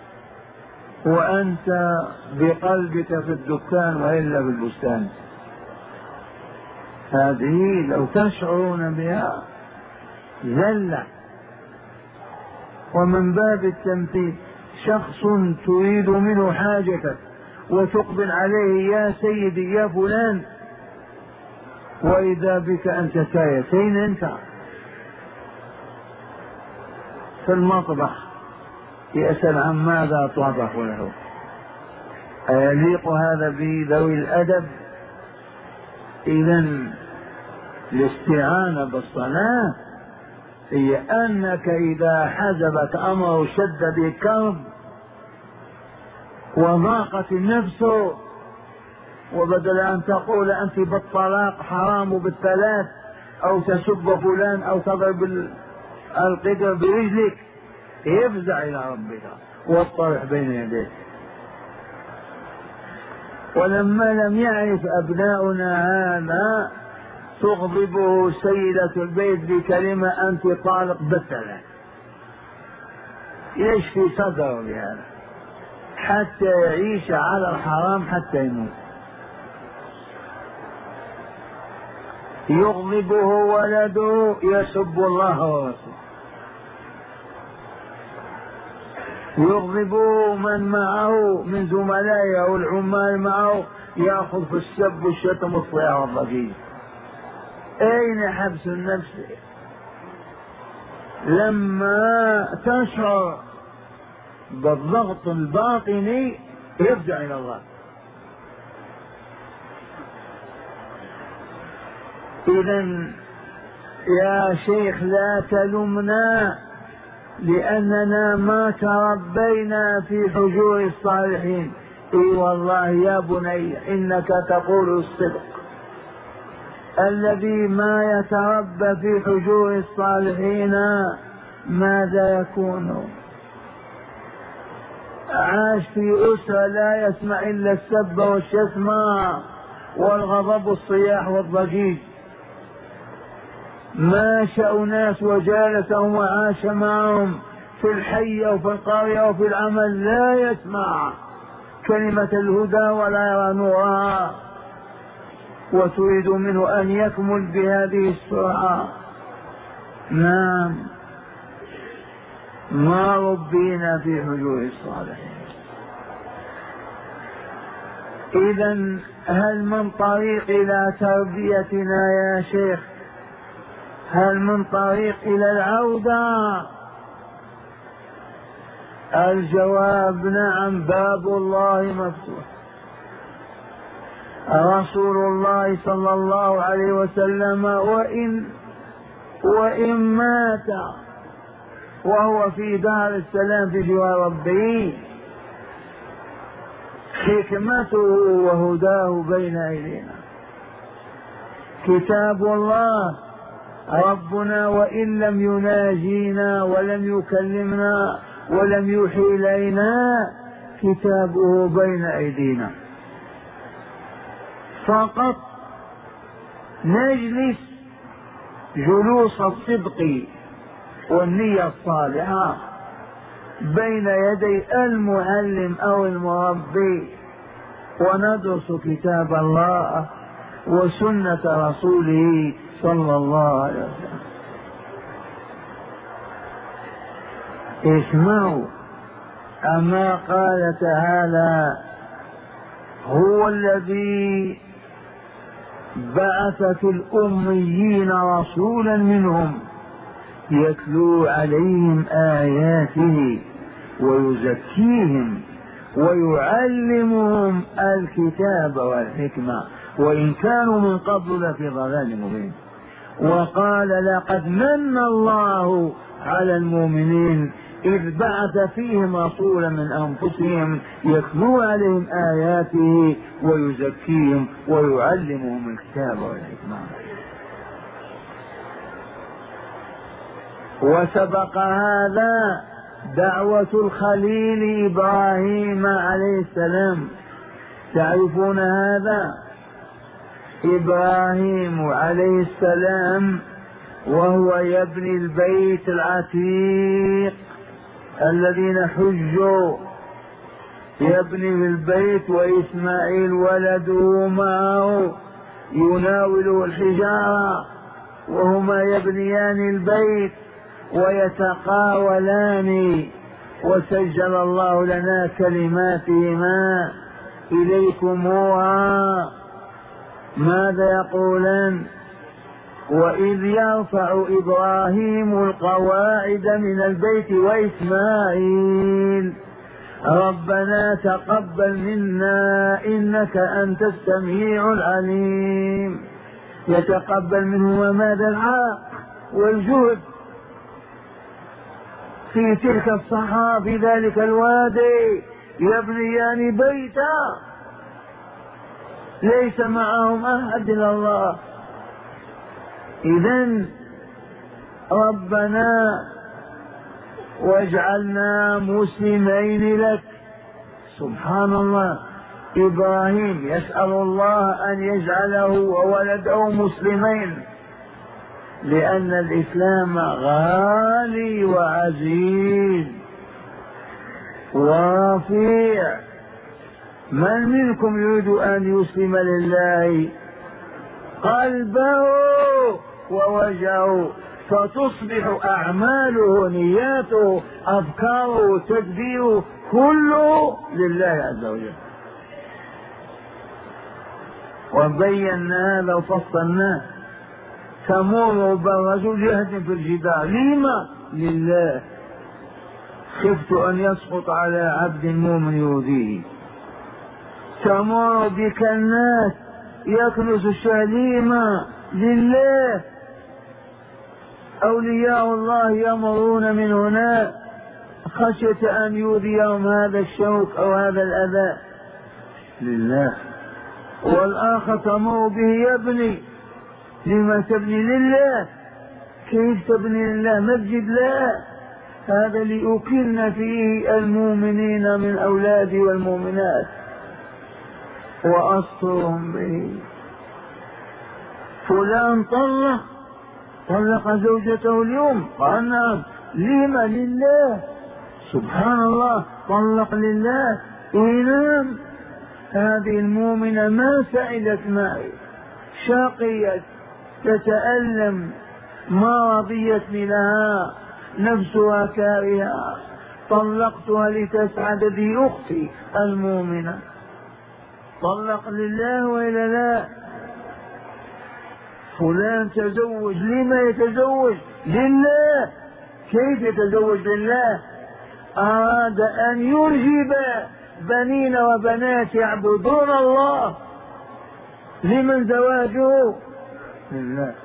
Speaker 2: وأنت بقلبك في الدكان وإلا في البستان. هذه لو تشعرون بها زلة. ومن باب التمثيل، شخص تريد منه حاجتك وتقبل عليه: يا سيدي يا فلان، وإذا بك أنت سايتين أنت في المطبخ يسأل عن ماذا طبخ له. أيليق هذا بذوي الأدب؟ إذن الاستعانة بالصلاة هي أنك إذا حزبك أمر شد بك كرب وضاقت النفس، وبدل أن تقول أنت بالطلاق حرام بالثلاث أو تسب فلان أو تضرب القدر برجلك، افزع إلى ربك واطرح بين يديك. ولما لم يعرف أبناؤنا هذا تغضبه سيدة البيت بكلمة أنت طالق بالثلاث، يشفي صدره بهذا حتى يعيش على الحرام حتى يموت. يغضبه ولده يسب الله ورسوله، يغضبه من معه من زملائه والعمال معه يأخذ في السب والشتم والصياح والضجيج. أين حبس النفس؟ لما تشعر بالضغط الباطني يرجع إلى الله. إذن يا شيخ لا تلمنا لأننا ما تربينا في حجور الصالحين. اي والله يا بني إنك تقول الصدق. الذي ما يتربى في حجور الصالحين ماذا يكون؟ عاش في أسرة لا يسمع إلا السب والشتم والغضب والصياح والضجيج. ماشى ناس وجالسهم وعاش معهم في الحي أو في القرية أو في العمل لا يسمع كلمة الهدى ولا يرى نورها، وتريد منه أن يكمل بهذه السرعة. نعم، ما ربينا في حجور الصالحين. إذن هل من طريق إلى تربيتنا يا شيخ؟ هل من طريق إلى العودة؟ الجواب نعم، باب الله مفتوح. رسول الله صلى الله عليه وسلم وإن وإن مات وهو في دار السلام في جوار ربه حكمته وهداه بين أيدينا. كتاب الله ربنا وإن لم يناجينا ولم يكلمنا ولم يوحي إلينا كتابه بين أيدينا، فقط نجلس جلوس الصدق والنية الصالحة بين يدي المعلم أو المربي وندرس كتاب الله وسنة رسوله صلى الله عليه وسلم. اسمعوا، أما قال تعالى هو الذي بعث في الأميين رسولا منهم يتلو عليهم آياته ويزكيهم ويعلمهم الكتاب والحكمة وإن كانوا من قبل لفي ضلال مبين. وقال لقد من الله على المؤمنين إذ بعث فيهم رسولا من أنفسهم يتلو عليهم آياته ويزكيهم ويعلمهم الكتاب والحكمة. وسبق هذا دعوة الخليل إبراهيم عليه السلام. تعرفون هذا؟ إبراهيم عليه السلام وهو يبني البيت العتيق الذين حجوا يبني البيت وإسماعيل ولده معه يناوله الحجارة وهما يبنيان البيت ويتقاولان. وسجل الله لنا كلماتهما إليكموها. ماذا يقولان؟ وإذ يرفع إبراهيم القواعد من البيت وإسماعيل ربنا تقبل منا إنك أنت السميع العليم. يتقبل منهما ماذا؟ العرق والجهد في تلك الصحراء في ذلك الوادي، يبنيان بيتا ليس معهم أحد إلا الله. إذن ربنا واجعلنا مسلمين لك. سبحان الله، إبراهيم يسأل الله أن يجعله وولده مسلمين، لأن الإسلام غالي وعزيز ورفيع. من منكم يريد أن يسلم لله قلبه ووجهه، فتصبح أعماله نياته أفكاره تدبيره كله لله عز وجل. وبينا هذا وفصلناه. تمر بالرجل يهدم في الجدار، لما؟ لله. خفت أن يسقط على عبد مؤمن يؤذيه. تمر بك الناس يكنس الشليمة، لله. أولياء الله يمرون من هنا خشية أن يؤذيهم هذا الشوك أو هذا الأذى، لله. والآخر تمر به يبني، لما تبني؟ لله. كيف تبني لله؟ مسجد لا، هذا لأكن فيه المؤمنين من أولادي والمؤمنات وأسترهم به. فلان طلق طلق زوجته اليوم، قال نعم، لما؟ لله. سبحان الله، طلق لله. إنام هذه المؤمنة ما سعدت معي، شقيت تتألم، ما رضيت منها، نفسها كارهة، طلقتها لتسعد به أختي المؤمنة. طلق لله وإلا لا؟ فلان تزوج، لما يتزوج؟ لله. كيف يتزوج لله؟ أراد أن يرجب بنين وبنات يعبدون الله. لمن زواجه؟ لله.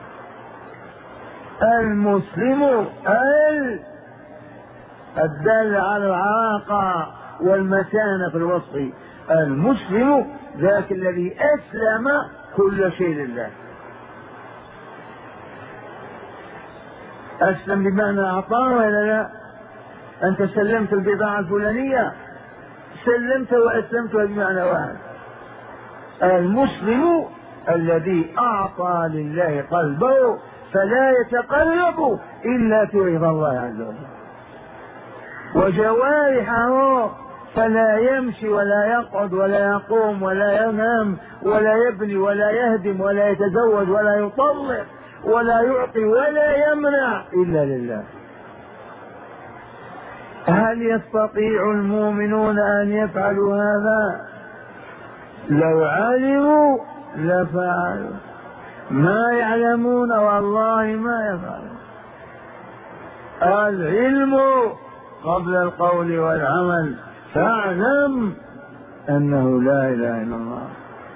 Speaker 2: المسلم ال الدال على العراقة والمتانة في الوصف، المسلم ذاك الذي أسلم كل شيء لله. أسلم بمعنى أعطاه ولا لا؟ أنت سلمت البضاعة الفلانية، سلمت وأسلمت بمعنى واحد. المسلم الذي أعطى لله قلبه فلا يتقلب إلا في رضا الله عز وجل، وجوارحه فلا يمشي ولا يقعد ولا يقوم ولا ينام ولا يبني ولا يهدم ولا يتزوج ولا يطلق ولا يعطي ولا يمنع إلا لله. هل يستطيع المؤمنون أن يفعلوا هذا؟ لو علموا لفعلوا، ما يعلمون والله ما يفعلون. العلم قبل القول والعمل، فاعلم أنه لا إله إلا الله.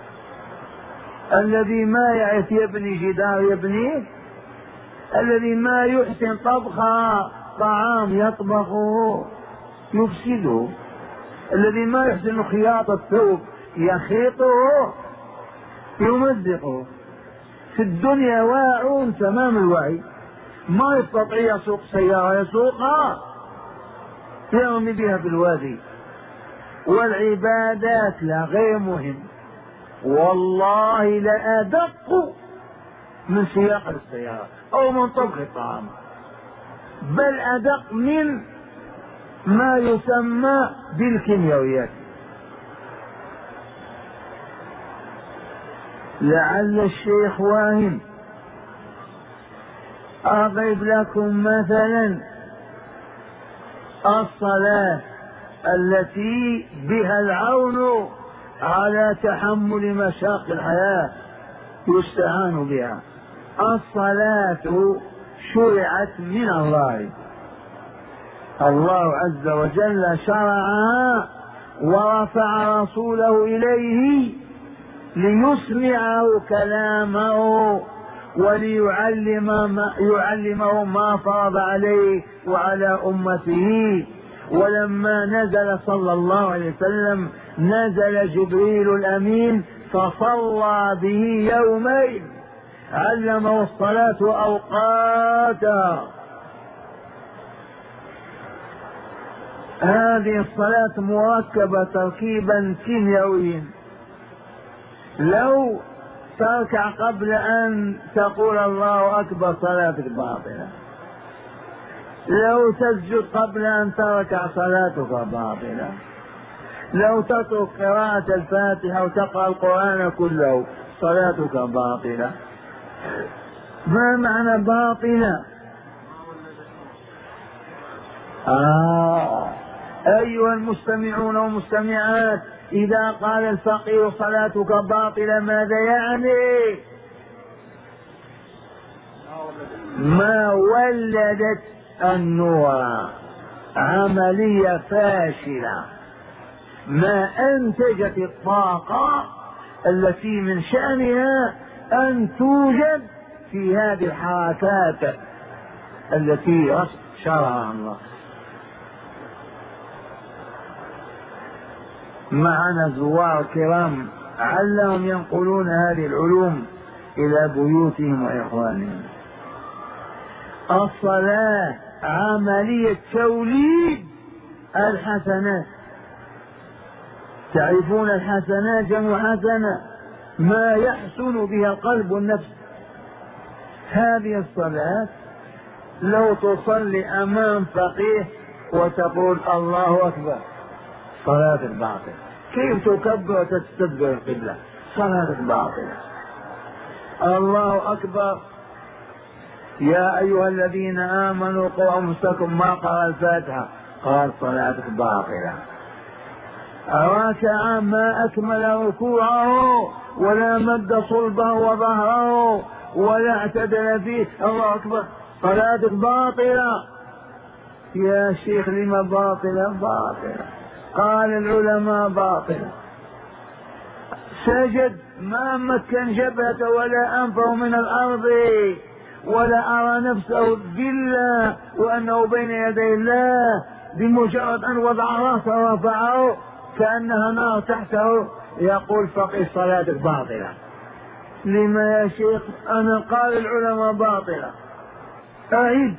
Speaker 2: الذي ما يعرف يبني جدار يبنيه، الذي ما يحسن طبخ طعام يطبخه يفسده، الذي ما يحسن خياط الثوب يخيطه يمزقه. في الدنيا واعون تمام الوعي، ما يستطيع يسوق سيارة يسوقها يرمي بها في الوادي. والعبادات لا غير مهم، والله لأدق من سياقة السيارة أو من طبخ الطعام، بل أدق من ما يسمى بالكيميائيات. لعل الشيخ واهم، أضرب لكم مثلا الصلاة التي بها العون على تحمل مشاق الحياة يستعان بها. الصلاة شرعت من الله، الله عز وجل شرعها ورفع رسوله إليه ليسمعه كلامه وليعلم ما يعلمه ما فرض عليه وعلى أمته. ولما نزل صلى الله عليه وسلم نزل جبريل الأمين فصلى به يومين، علمه الصلاة أوقاتها. هذه الصلاة مركبة تركيبا كيميائيا، لو تركع قبل أن تقول الله أكبر صلاتك باطلة، لو تسجد قبل أن تركع صلاتك باطلة، لو تترك قراءة الفاتحة وتقرأ القرآن كله صلاتك باطلة. ما معنى باطلة؟ آه. أيها المستمعون والمستمعات، إذا قال الفقيه صلاتك باطلة ماذا يعني؟ ما ولدت النور، عملية فاشلة، ما أنتجت الطاقة التي من شأنها أن توجد في هذه الحركات التي شرعها الله. معنا زوار كرام علهم ينقلون هذه العلوم إلى بيوتهم وإخوانهم. الصلاة عملية توليد الحسنات. تعرفون الحسنات جمع حسنة، ما يحسن بها القلب والنفس. هذه الصلاة لو تصلي أمام فقيه وتقول الله أكبر صلاة باطلة، كيف تكبر وتستدبر القبلة؟ صلاة باطلة. الله أكبر يا أيها الذين آمنوا قوا أنفسكم، ما قرأ الفاتحة قال صلاتك باطلة. ركع ما أكمل ركوعه ولا مد صلبه وظهره ولا اعتدل فيه، الله أكبر صلاتك باطلة. يا شيخ لما باطلة؟ باطلة قال العلماء باطلة. سجد ما مكن جبهته ولا أنفه من الأرض ولا أرى نفسه بالله وأنه بين يدي الله، بمجرد أن وضع رأسه ورفعه كأنها نار تحته يقول فقيه صلاتك باطلة. لما يا شيخ؟ أنا قال العلماء باطلة. أعيد.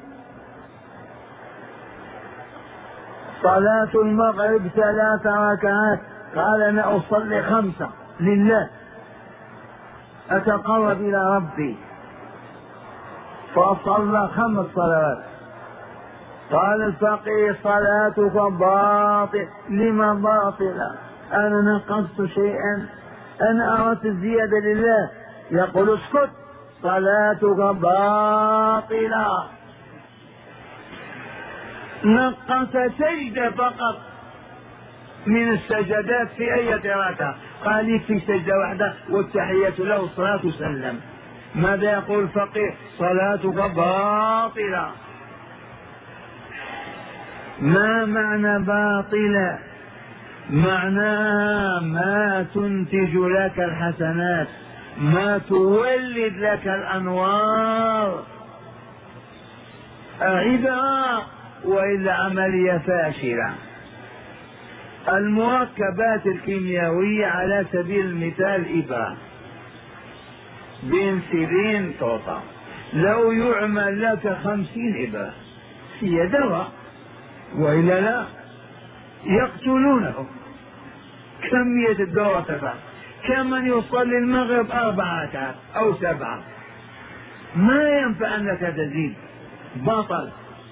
Speaker 2: صلاة المغرب ثلاث ركعات، قال أنا أصلي خمسة لله أتقرب إلى ربي، فصلى خمس صلوات. قال الفقيه صلاتك باطل. لما باطلة؟ أنا نقصت شيئا؟ أنا أردت الزيادة لله. يقول اسكت صلاتك باطلة. نقص سجدة فقط من السجدات في أي ركعة، قال في سجدة واحدة والتحية له الصلاة وسلم. ماذا يقول الفقيه؟ صلاتك باطلة. ما معنى باطلة؟ معناها ما تنتج لك الحسنات، ما تولد لك الأنوار. أعدها وإلا عملية فاشلة. المركبات الكيميائية على سبيل المثال إبرة بنسلين تعطى، لو يعمل لك خمسين إبرة هي دواء وإلا لا يقتلونه. كمية الدواء تفعل كمن يصلي المغرب أربع ركعات أو سبعة، ما ينفع أنك تزيد، بطل.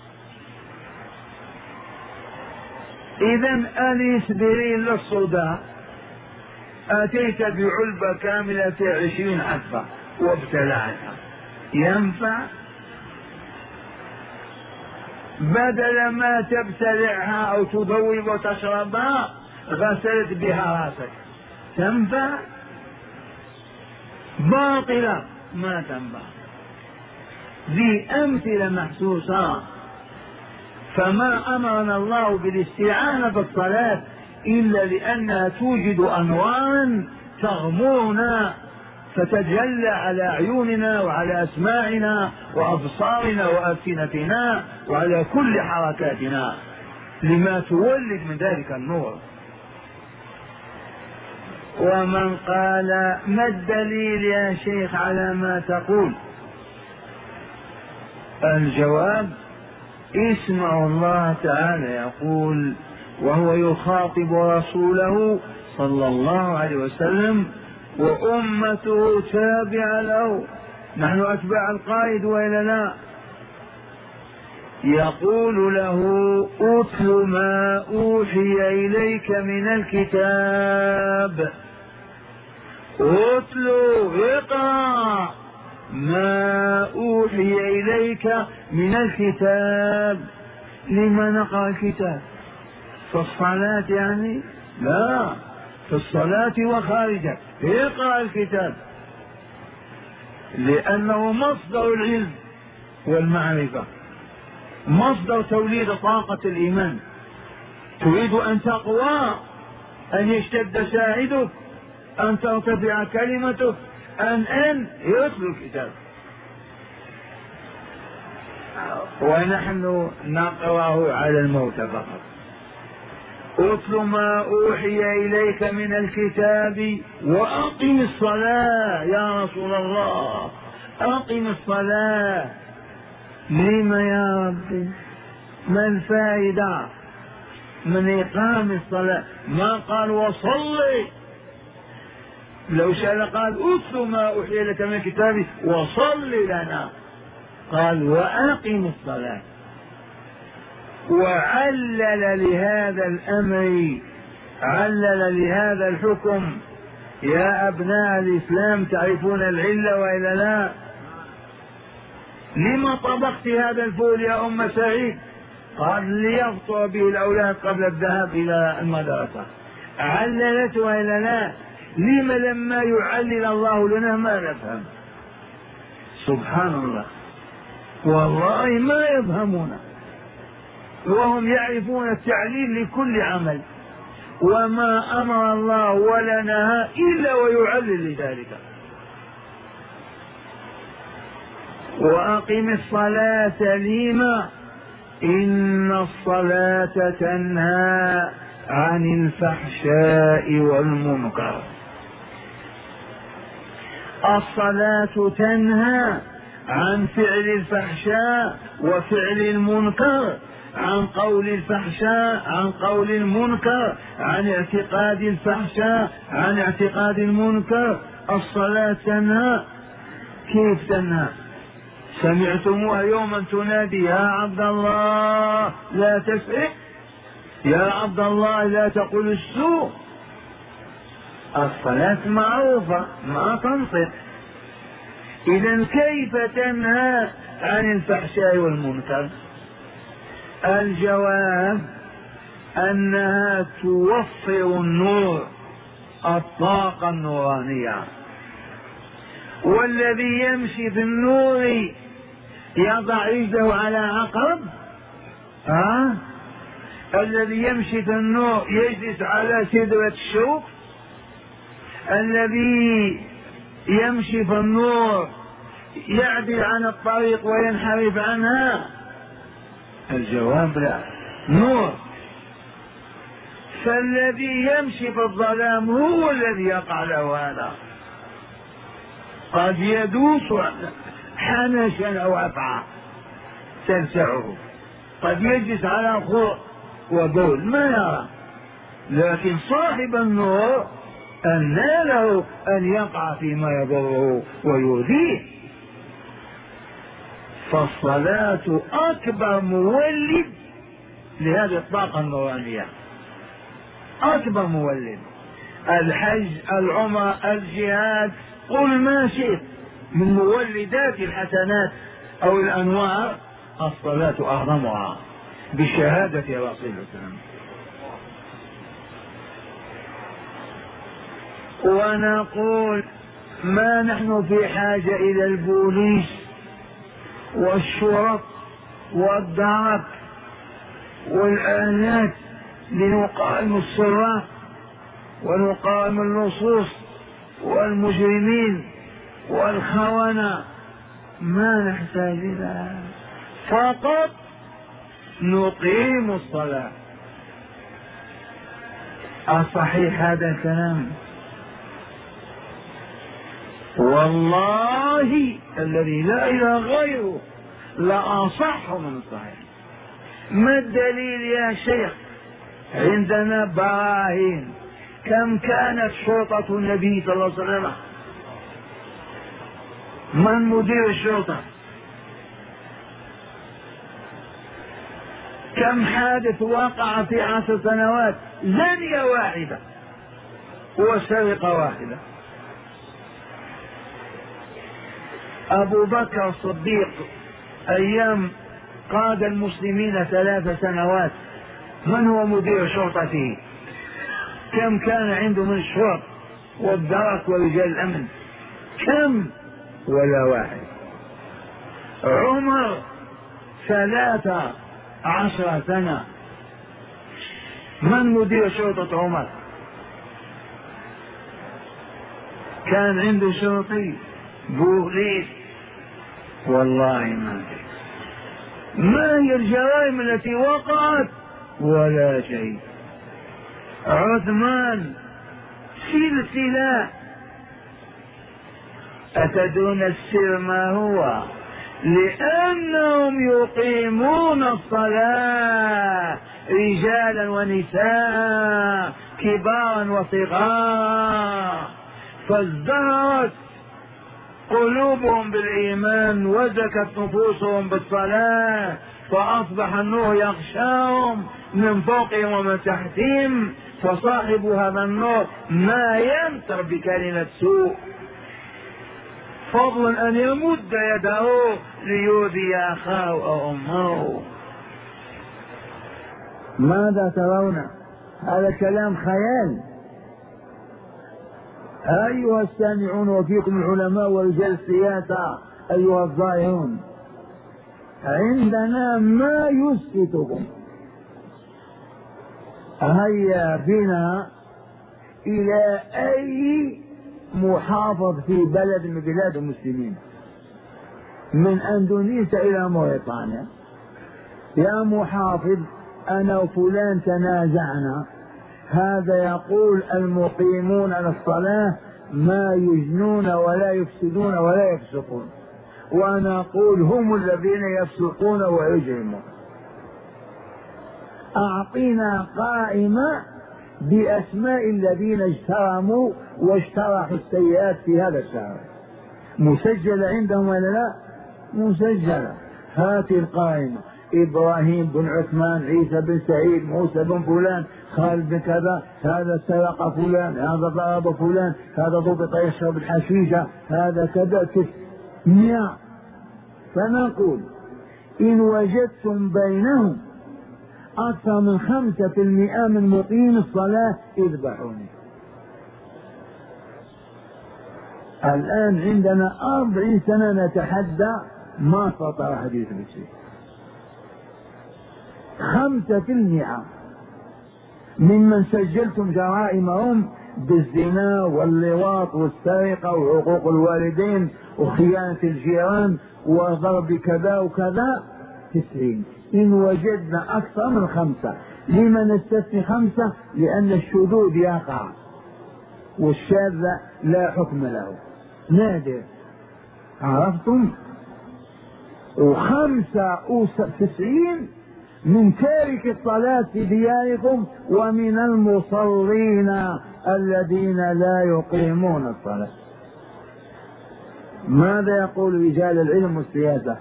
Speaker 2: إذا الإسبرين للصداع أتيت بعلبة كاملة في عشرين حبة وابتلعتها، ينفع؟ بدل ما تبتلعها أو تذوب وتشربها غسلت بها راسك، تنفع؟ باطلة ما تنفع. ذي أمثلة محسوسة. فما أمرنا الله بالاستعانة بالصلاة إلا لأنها توجد أنوارا تغمرنا فتجلى على عيوننا وعلى أسماعنا وأبصارنا وألسنتنا وعلى كل حركاتنا لما تولد من ذلك النور. ومن قال ما الدليل يا شيخ على ما تقول؟ الجواب اسمعوا الله تعالى يقول وهو يخاطب رسوله صلى الله عليه وسلم وأمته تابعة له، نحن أتباع القائد وإلا لا؟ يقول له أتل ما أوحي إليك من الكتاب، أتل اقرأ ما أوحي إليك من الكتاب. لما نقرأ الكتاب؟ في الصلاة يعني؟ لا، في الصلاة وخارجها اقرأ الكتاب، لأنه مصدر العلم والمعرفة، مصدر توليد طاقة الإيمان. تريد أن تقوى، أن يشتد ساعدك، أن ترتفع كلمتك، أن أن يتلو الكتاب. ونحن نقرأه على الموتى فقط. أتل ما أوحي إليك من الكتاب وأقم الصلاة. يا رسول الله أقم الصلاة، لما يا ربي؟ ما الفائدة من إقام الصلاة؟ ما قال وصلي، لو شاء قال أتل ما أوحي لك من الكتاب وصلي لنا، قال وأقم الصلاة. وعلل لهذا الأمر، علل لهذا الحكم. يا أبناء الإسلام تعرفون العلة وإلا لا؟ لما طبخت هذا الفول يا أم سعيد؟ قال ليفطر به الأولاد قبل الذهاب إلى المدرسة. عللت وإلا لا؟ لما لما يعلل الله لنا ما نفهم؟ سبحان الله، والله ما يفهمون، وهم يعرفون التعليل لكل عمل، وما أمر الله ولا نهى إلا ويعلل لذلك. وأقم الصلاة لما إن الصلاة تنهى عن الفحشاء والمنكر. الصلاة تنهى عن فعل الفحشاء وفعل المنكر، عن قول الفحشاء، عن قول المنكر، عن اعتقاد الفحشاء، عن اعتقاد المنكر. الصلاة تنهى. كيف تنهى؟ سمعتموها يوما تنادي يا عبد الله لا تسرق، يا عبد الله لا تقل السوء. الصلاة معروفة ما تنطق، إذا كيف تنهى عن الفحشاء والمنكر؟ الجواب أنها توفر النور، الطاقة النورانية. والذي يمشي في النور يضع رجله على عقرب؟ ها؟ الذي يمشي في النور يجلس على سدرة الشوك؟ الذي يمشي في النور يعدل عن الطريق وينحرف عنها؟ الجواب لا، نور. فالذي يمشي في الظلام هو الذي يقع له هذا. قد يدوس حنشا أو أفعى تلسعه، قد يجلس على خور وبول ما يرى، لكن صاحب النور أن له أن يقع فيما يضره ويؤذيه. فالصلاة أكبر مولد لهذه الطاقة النورانية، أكبر مولد. الحج، العمرة، الجهاد، قل ما شئت من مولدات الحسنات أو الأنوار، الصلاة أعظمها بشهادة رسول الله صلى الله عليه وسلم. ونقول ما نحن في حاجة إلى البوليس والشرط والدعك والآلات لنقاوم السراء ونقاوم اللصوص والمجرمين والخونة، ما نحتاج إلى فقط نقيم الصلاة. الصحيح هذا الكلام؟ والله الذي لا إله غيره لأصح من الصحيح. ما الدليل يا شيخ؟ عندنا براهين. كم كانت شرطة النبي صلى الله عليه وسلم؟ من مدير الشرطة؟ كم حادث وقع في عشر سنوات؟ زانية واحدة وسرقة واحدة. أبو بكر الصديق أيام قاد المسلمين ثلاث سنوات، من هو مدير شرطته؟ كم كان عنده من الشرط والدرك ورجال الأمن؟ كم؟ ولا واحد. عمر ثلاث عشر سنة، من مدير شرطة عمر؟ كان عنده شرطي بوليس؟ والله ما في. ما هي الجرائم التي وقعت؟ ولا شيء. عثمان سلسلة. أتدون السر ما هو؟ لأنهم يقيمون الصلاة رجالا ونساء كبارا وصغارا، فازدهرت قلوبهم بالإيمان وزكت نفوسهم بالصلاة، فأصبح النور يغشاهم من فوقهم ومن تحتهم، فصاحب هذا النور ما ينطق بكلمة سوء، فضلا أن يمد يده ليؤذي أخاه أو أمه. ماذا ترون؟ هذا كلام خيال. أيها السامعون وفيكم العلماء ورجال السياسة أيها الظاهرون، عندنا ما يسكتكم. هيا بنا إلى أي محافظ في بلد من بلاد المسلمين، من أندونيسيا إلى موريتانيا، يا محافظ أنا وفلان تنازعنا، هذا يقول المقيمون على الصلاة ما يجنون ولا يفسدون ولا يفسقون، وأنا أقول هم الذين يفسقون ويجرمون. أعطينا قائمة بأسماء الذين اجترموا واجترحوا السيئات في هذا الشهر، مسجلة عندهم ولا لا؟ مسجلة. هات القائمة: إبراهيم بن عثمان، عيسى بن سعيد، موسى بن فلان، خالد بن كذا، هذا سرق فلان، هذا ضرب فلان، هذا ضبط يشرب الحشيشة، هذا كذا تسمية. فنقول إن وجدتم بينهم أكثر من خمسة في المئة من مقيم الصلاة اذبحوني. الآن عندنا أربعين سنة نتحدى، ما سطر حديث بالشيء. خمسة في المئة ممن سجلتم جرائمهم بالزنا واللواط والسرقة وعقوق الوالدين وخيانة الجيران وضرب كذا وكذا، تسعين. إن وجدنا أكثر من خمسة. لما نستثني خمسة؟ لأن الشذوذ يقع والشاذ لا حكم له، نادر. عرفتم؟ وخمسة وتسعين من تارك الصلاة في دياركم ومن المصلين الذين لا يقيمون الصلاة. ماذا يقول رجال العلم والسياسة؟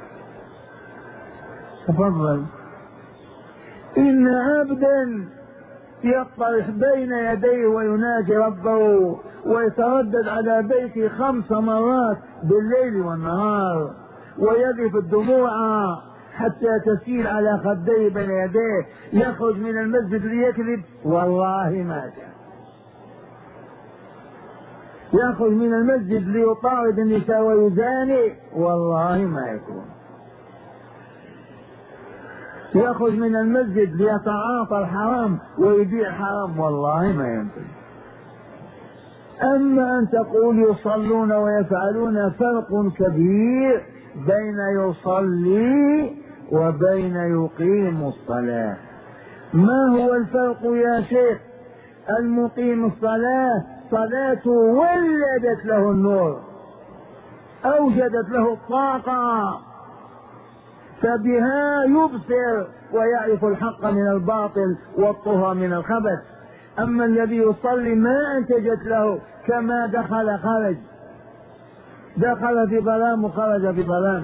Speaker 2: تفضل. إن عبدا يطرح بين يديه ويناجي ربه ويتردد على بيته خمس مرات بالليل والنهار ويذف الدموع حتى تسيل على خديه بين يديه، يخرج من المسجد ليكذب، والله ما جاء. يخرج من المسجد ليطارد النساء ويزاني، والله ما يكون. يخرج من المسجد ليتعاطى الحرام ويبيع حرام، والله ما يمكن. أما أن تقول يصلون ويفعلون فرق كبير بين يصلي وبين يقيم الصلاة. ما هو الفرق يا شيخ؟ المقيم الصلاة صلاته ولدت له النور، أوجدت له الطاقة، فبها يبصر ويعرف الحق من الباطل والطهى من الخبث. أما الذي يصلي ما أنتجت له، كما دخل خرج، دخل في ظلام وخرج في ظلام.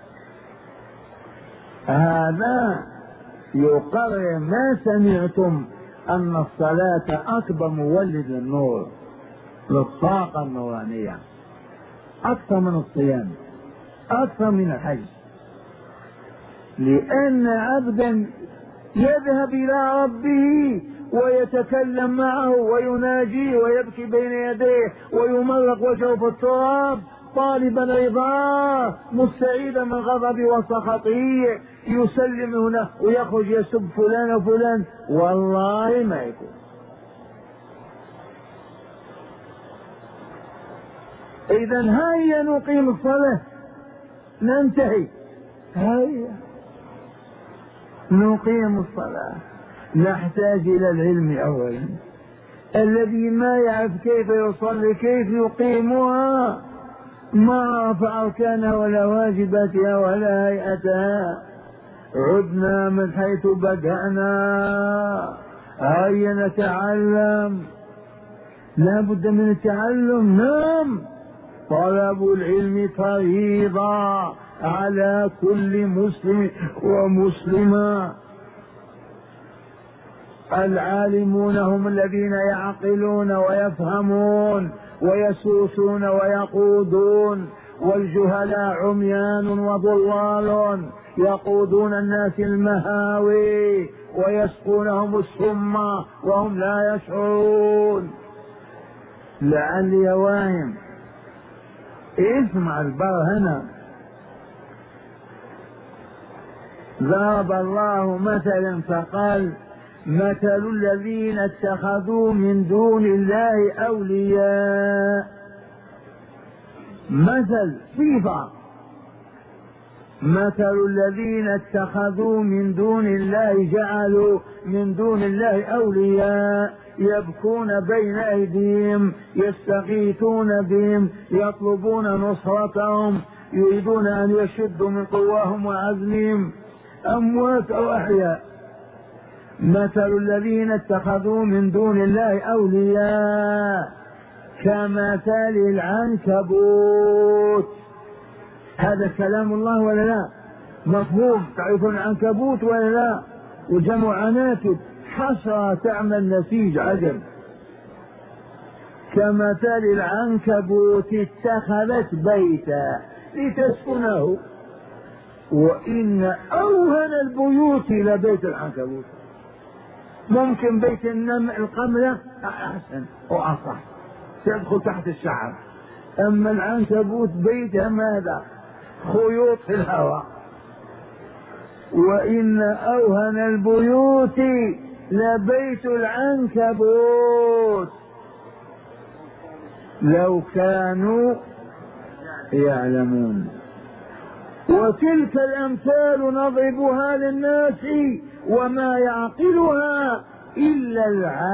Speaker 2: هذا يقرر ما سمعتم أن الصلاة أكبر مولد للنور، للطاقة النورانية، أكثر من الصيام، أكثر من الحج. لأن عبدا يذهب إلى ربه ويتكلم معه ويناجيه ويبكي بين يديه ويمرق وجهه في التراب طالبا رضاه مستعيدا من غضب وسخطه، يسلم هنا ويخرج يسب فلان وفلان، والله ما يكون. إذا هيا نقيم الصلاة، ننتهي، هيا نقيم الصلاة. نحتاج إلى العلم أولا. الذي ما يعرف كيف يصلي كيف يقيمها، ما عرف أركانها ولا واجباتها ولا هيئتها. عدنا من حيث بدأنا، هيا نتعلم، لا بد من التعلم. نعم، طلب العلم فريضة على كل مسلم ومسلمة. العالمون هم الذين يعقلون ويفهمون ويسوسون ويقودون، والجهلاء عميان وضلال يقودون الناس المهاوي ويسقونهم السم وهم لا يشعرون. لعلي واهم، اسمع البرهنة. ضرب الله مثلا فقال: مثل الذين اتخذوا من دون الله أولياء. مثل صفة، مثل الذين اتخذوا من دون الله، جعلوا من دون الله أولياء يبكون بين أيديهم، يستغيثون بهم، يطلبون نصرتهم، يريدون أن يشدوا من قواهم وعزمهم، أموات أو أحياء. مثل الذين اتخذوا من دون الله أولياء كمثل العنكبوت. هذا كلام الله ولا لا؟ مفهوم؟ تعرفون العنكبوت ولا لا؟ وجمع عناكب، حشرة تعمل نسيج عجب. كمثل العنكبوت اتخذت بيتا لتسكنه، وإن أوهن البيوت لبيت العنكبوت. ممكن بيت النمل القملة أحسن وأصح، تدخل تحت الشعر، أما العنكبوت بيتها ماذا؟ خيوط في الهواء. وإن أوهن البيوت لبيت العنكبوت لو كانوا يعلمون. وتلك الأمثال نضربها للناس وما يعقلها إلا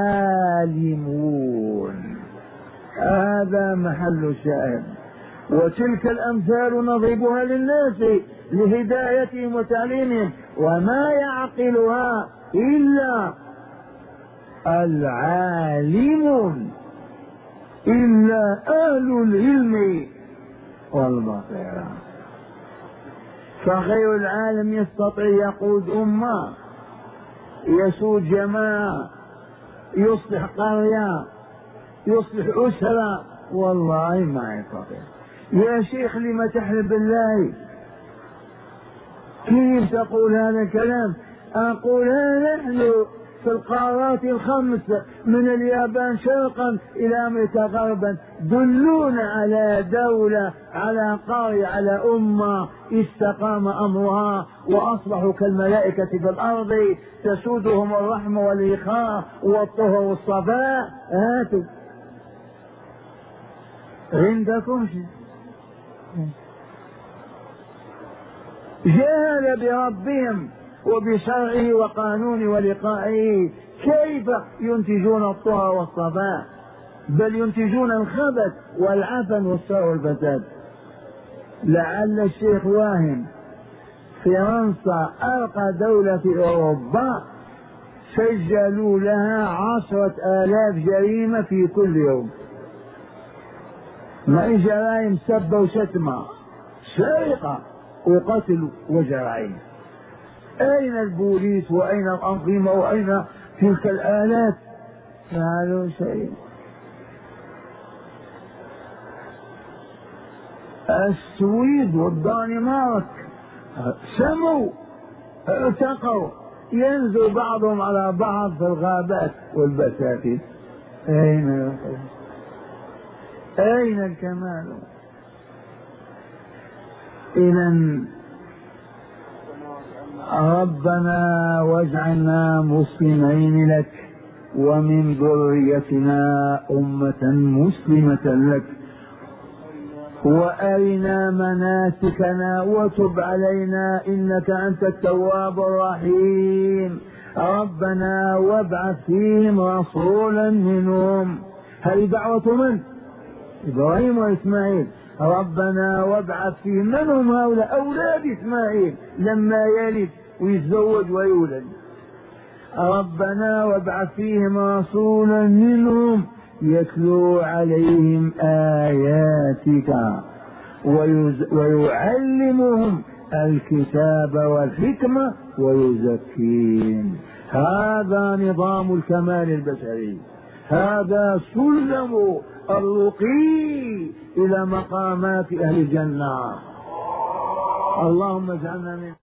Speaker 2: العالمون. هذا محل الشاهد. وتلك الأمثال نضربها للناس لهدايتهم وتعليمهم وما يعقلها إلا العالمون، إلا أهل العلم والبصيرة. فغير العالم يستطيع يقود أمة، يسود جماعة، يصلح قرية، يصلح أسرة، والله ما يستطيع. يا شيخ لما تحلف بالله؟ كيف تقول هذا الكلام؟ أقول نحن في القارات الخمس من اليابان شرقا إلى أمريكا غربا، دلونا على دولة، على قرية، على أمة استقام أمرها وأصبحوا كالملائكة في الأرض، تسودهم الرحمة والإخاء والطهر والصفاء. هاتوا عندكم شيء. جهل بربهم وبشرعه وقانون ولقائه، كيف ينتجون الطهر والصفاء؟ بل ينتجون الخبث والعفن والشر والفساد. لعل الشيخ واهم فرنسا أرقى دولة في أوروبا سجلوا لها عشرة آلاف جريمة في كل يوم. ما جرائم سب وشتمة، سرقة وقتل وجرائم. أين البوليس وأين الأنظمة وأين تلك الآلات؟ فعلوا شيء. السويد والدنمارك سموا ارتقوا، ينزل بعضهم على بعض في الغابات والبساتين. أين أين الكمال؟ إذن ربنا واجعلنا مسلمين لك ومن ذريتنا أمة مسلمة لك، وأرنا مناسكنا وتب علينا إنك أنت التواب الرحيم. ربنا وابعث فيهم رسولا منهم. هذه دعوة من؟ إبراهيم وإسماعيل. ربنا وابعث فيهم، من هم هؤلاء؟ أولاد إسماعيل لما يلد ويتزوج ويولد. ربنا وابعث فيهم رسولا منهم يتلو عليهم آياتك ويعلمهم الكتاب والحكمة ويزكيهم. هذا نظام الكمال البشري، هذا سلم الرقي إلى مقامات أهل الجنة. اللهم اجعلنا من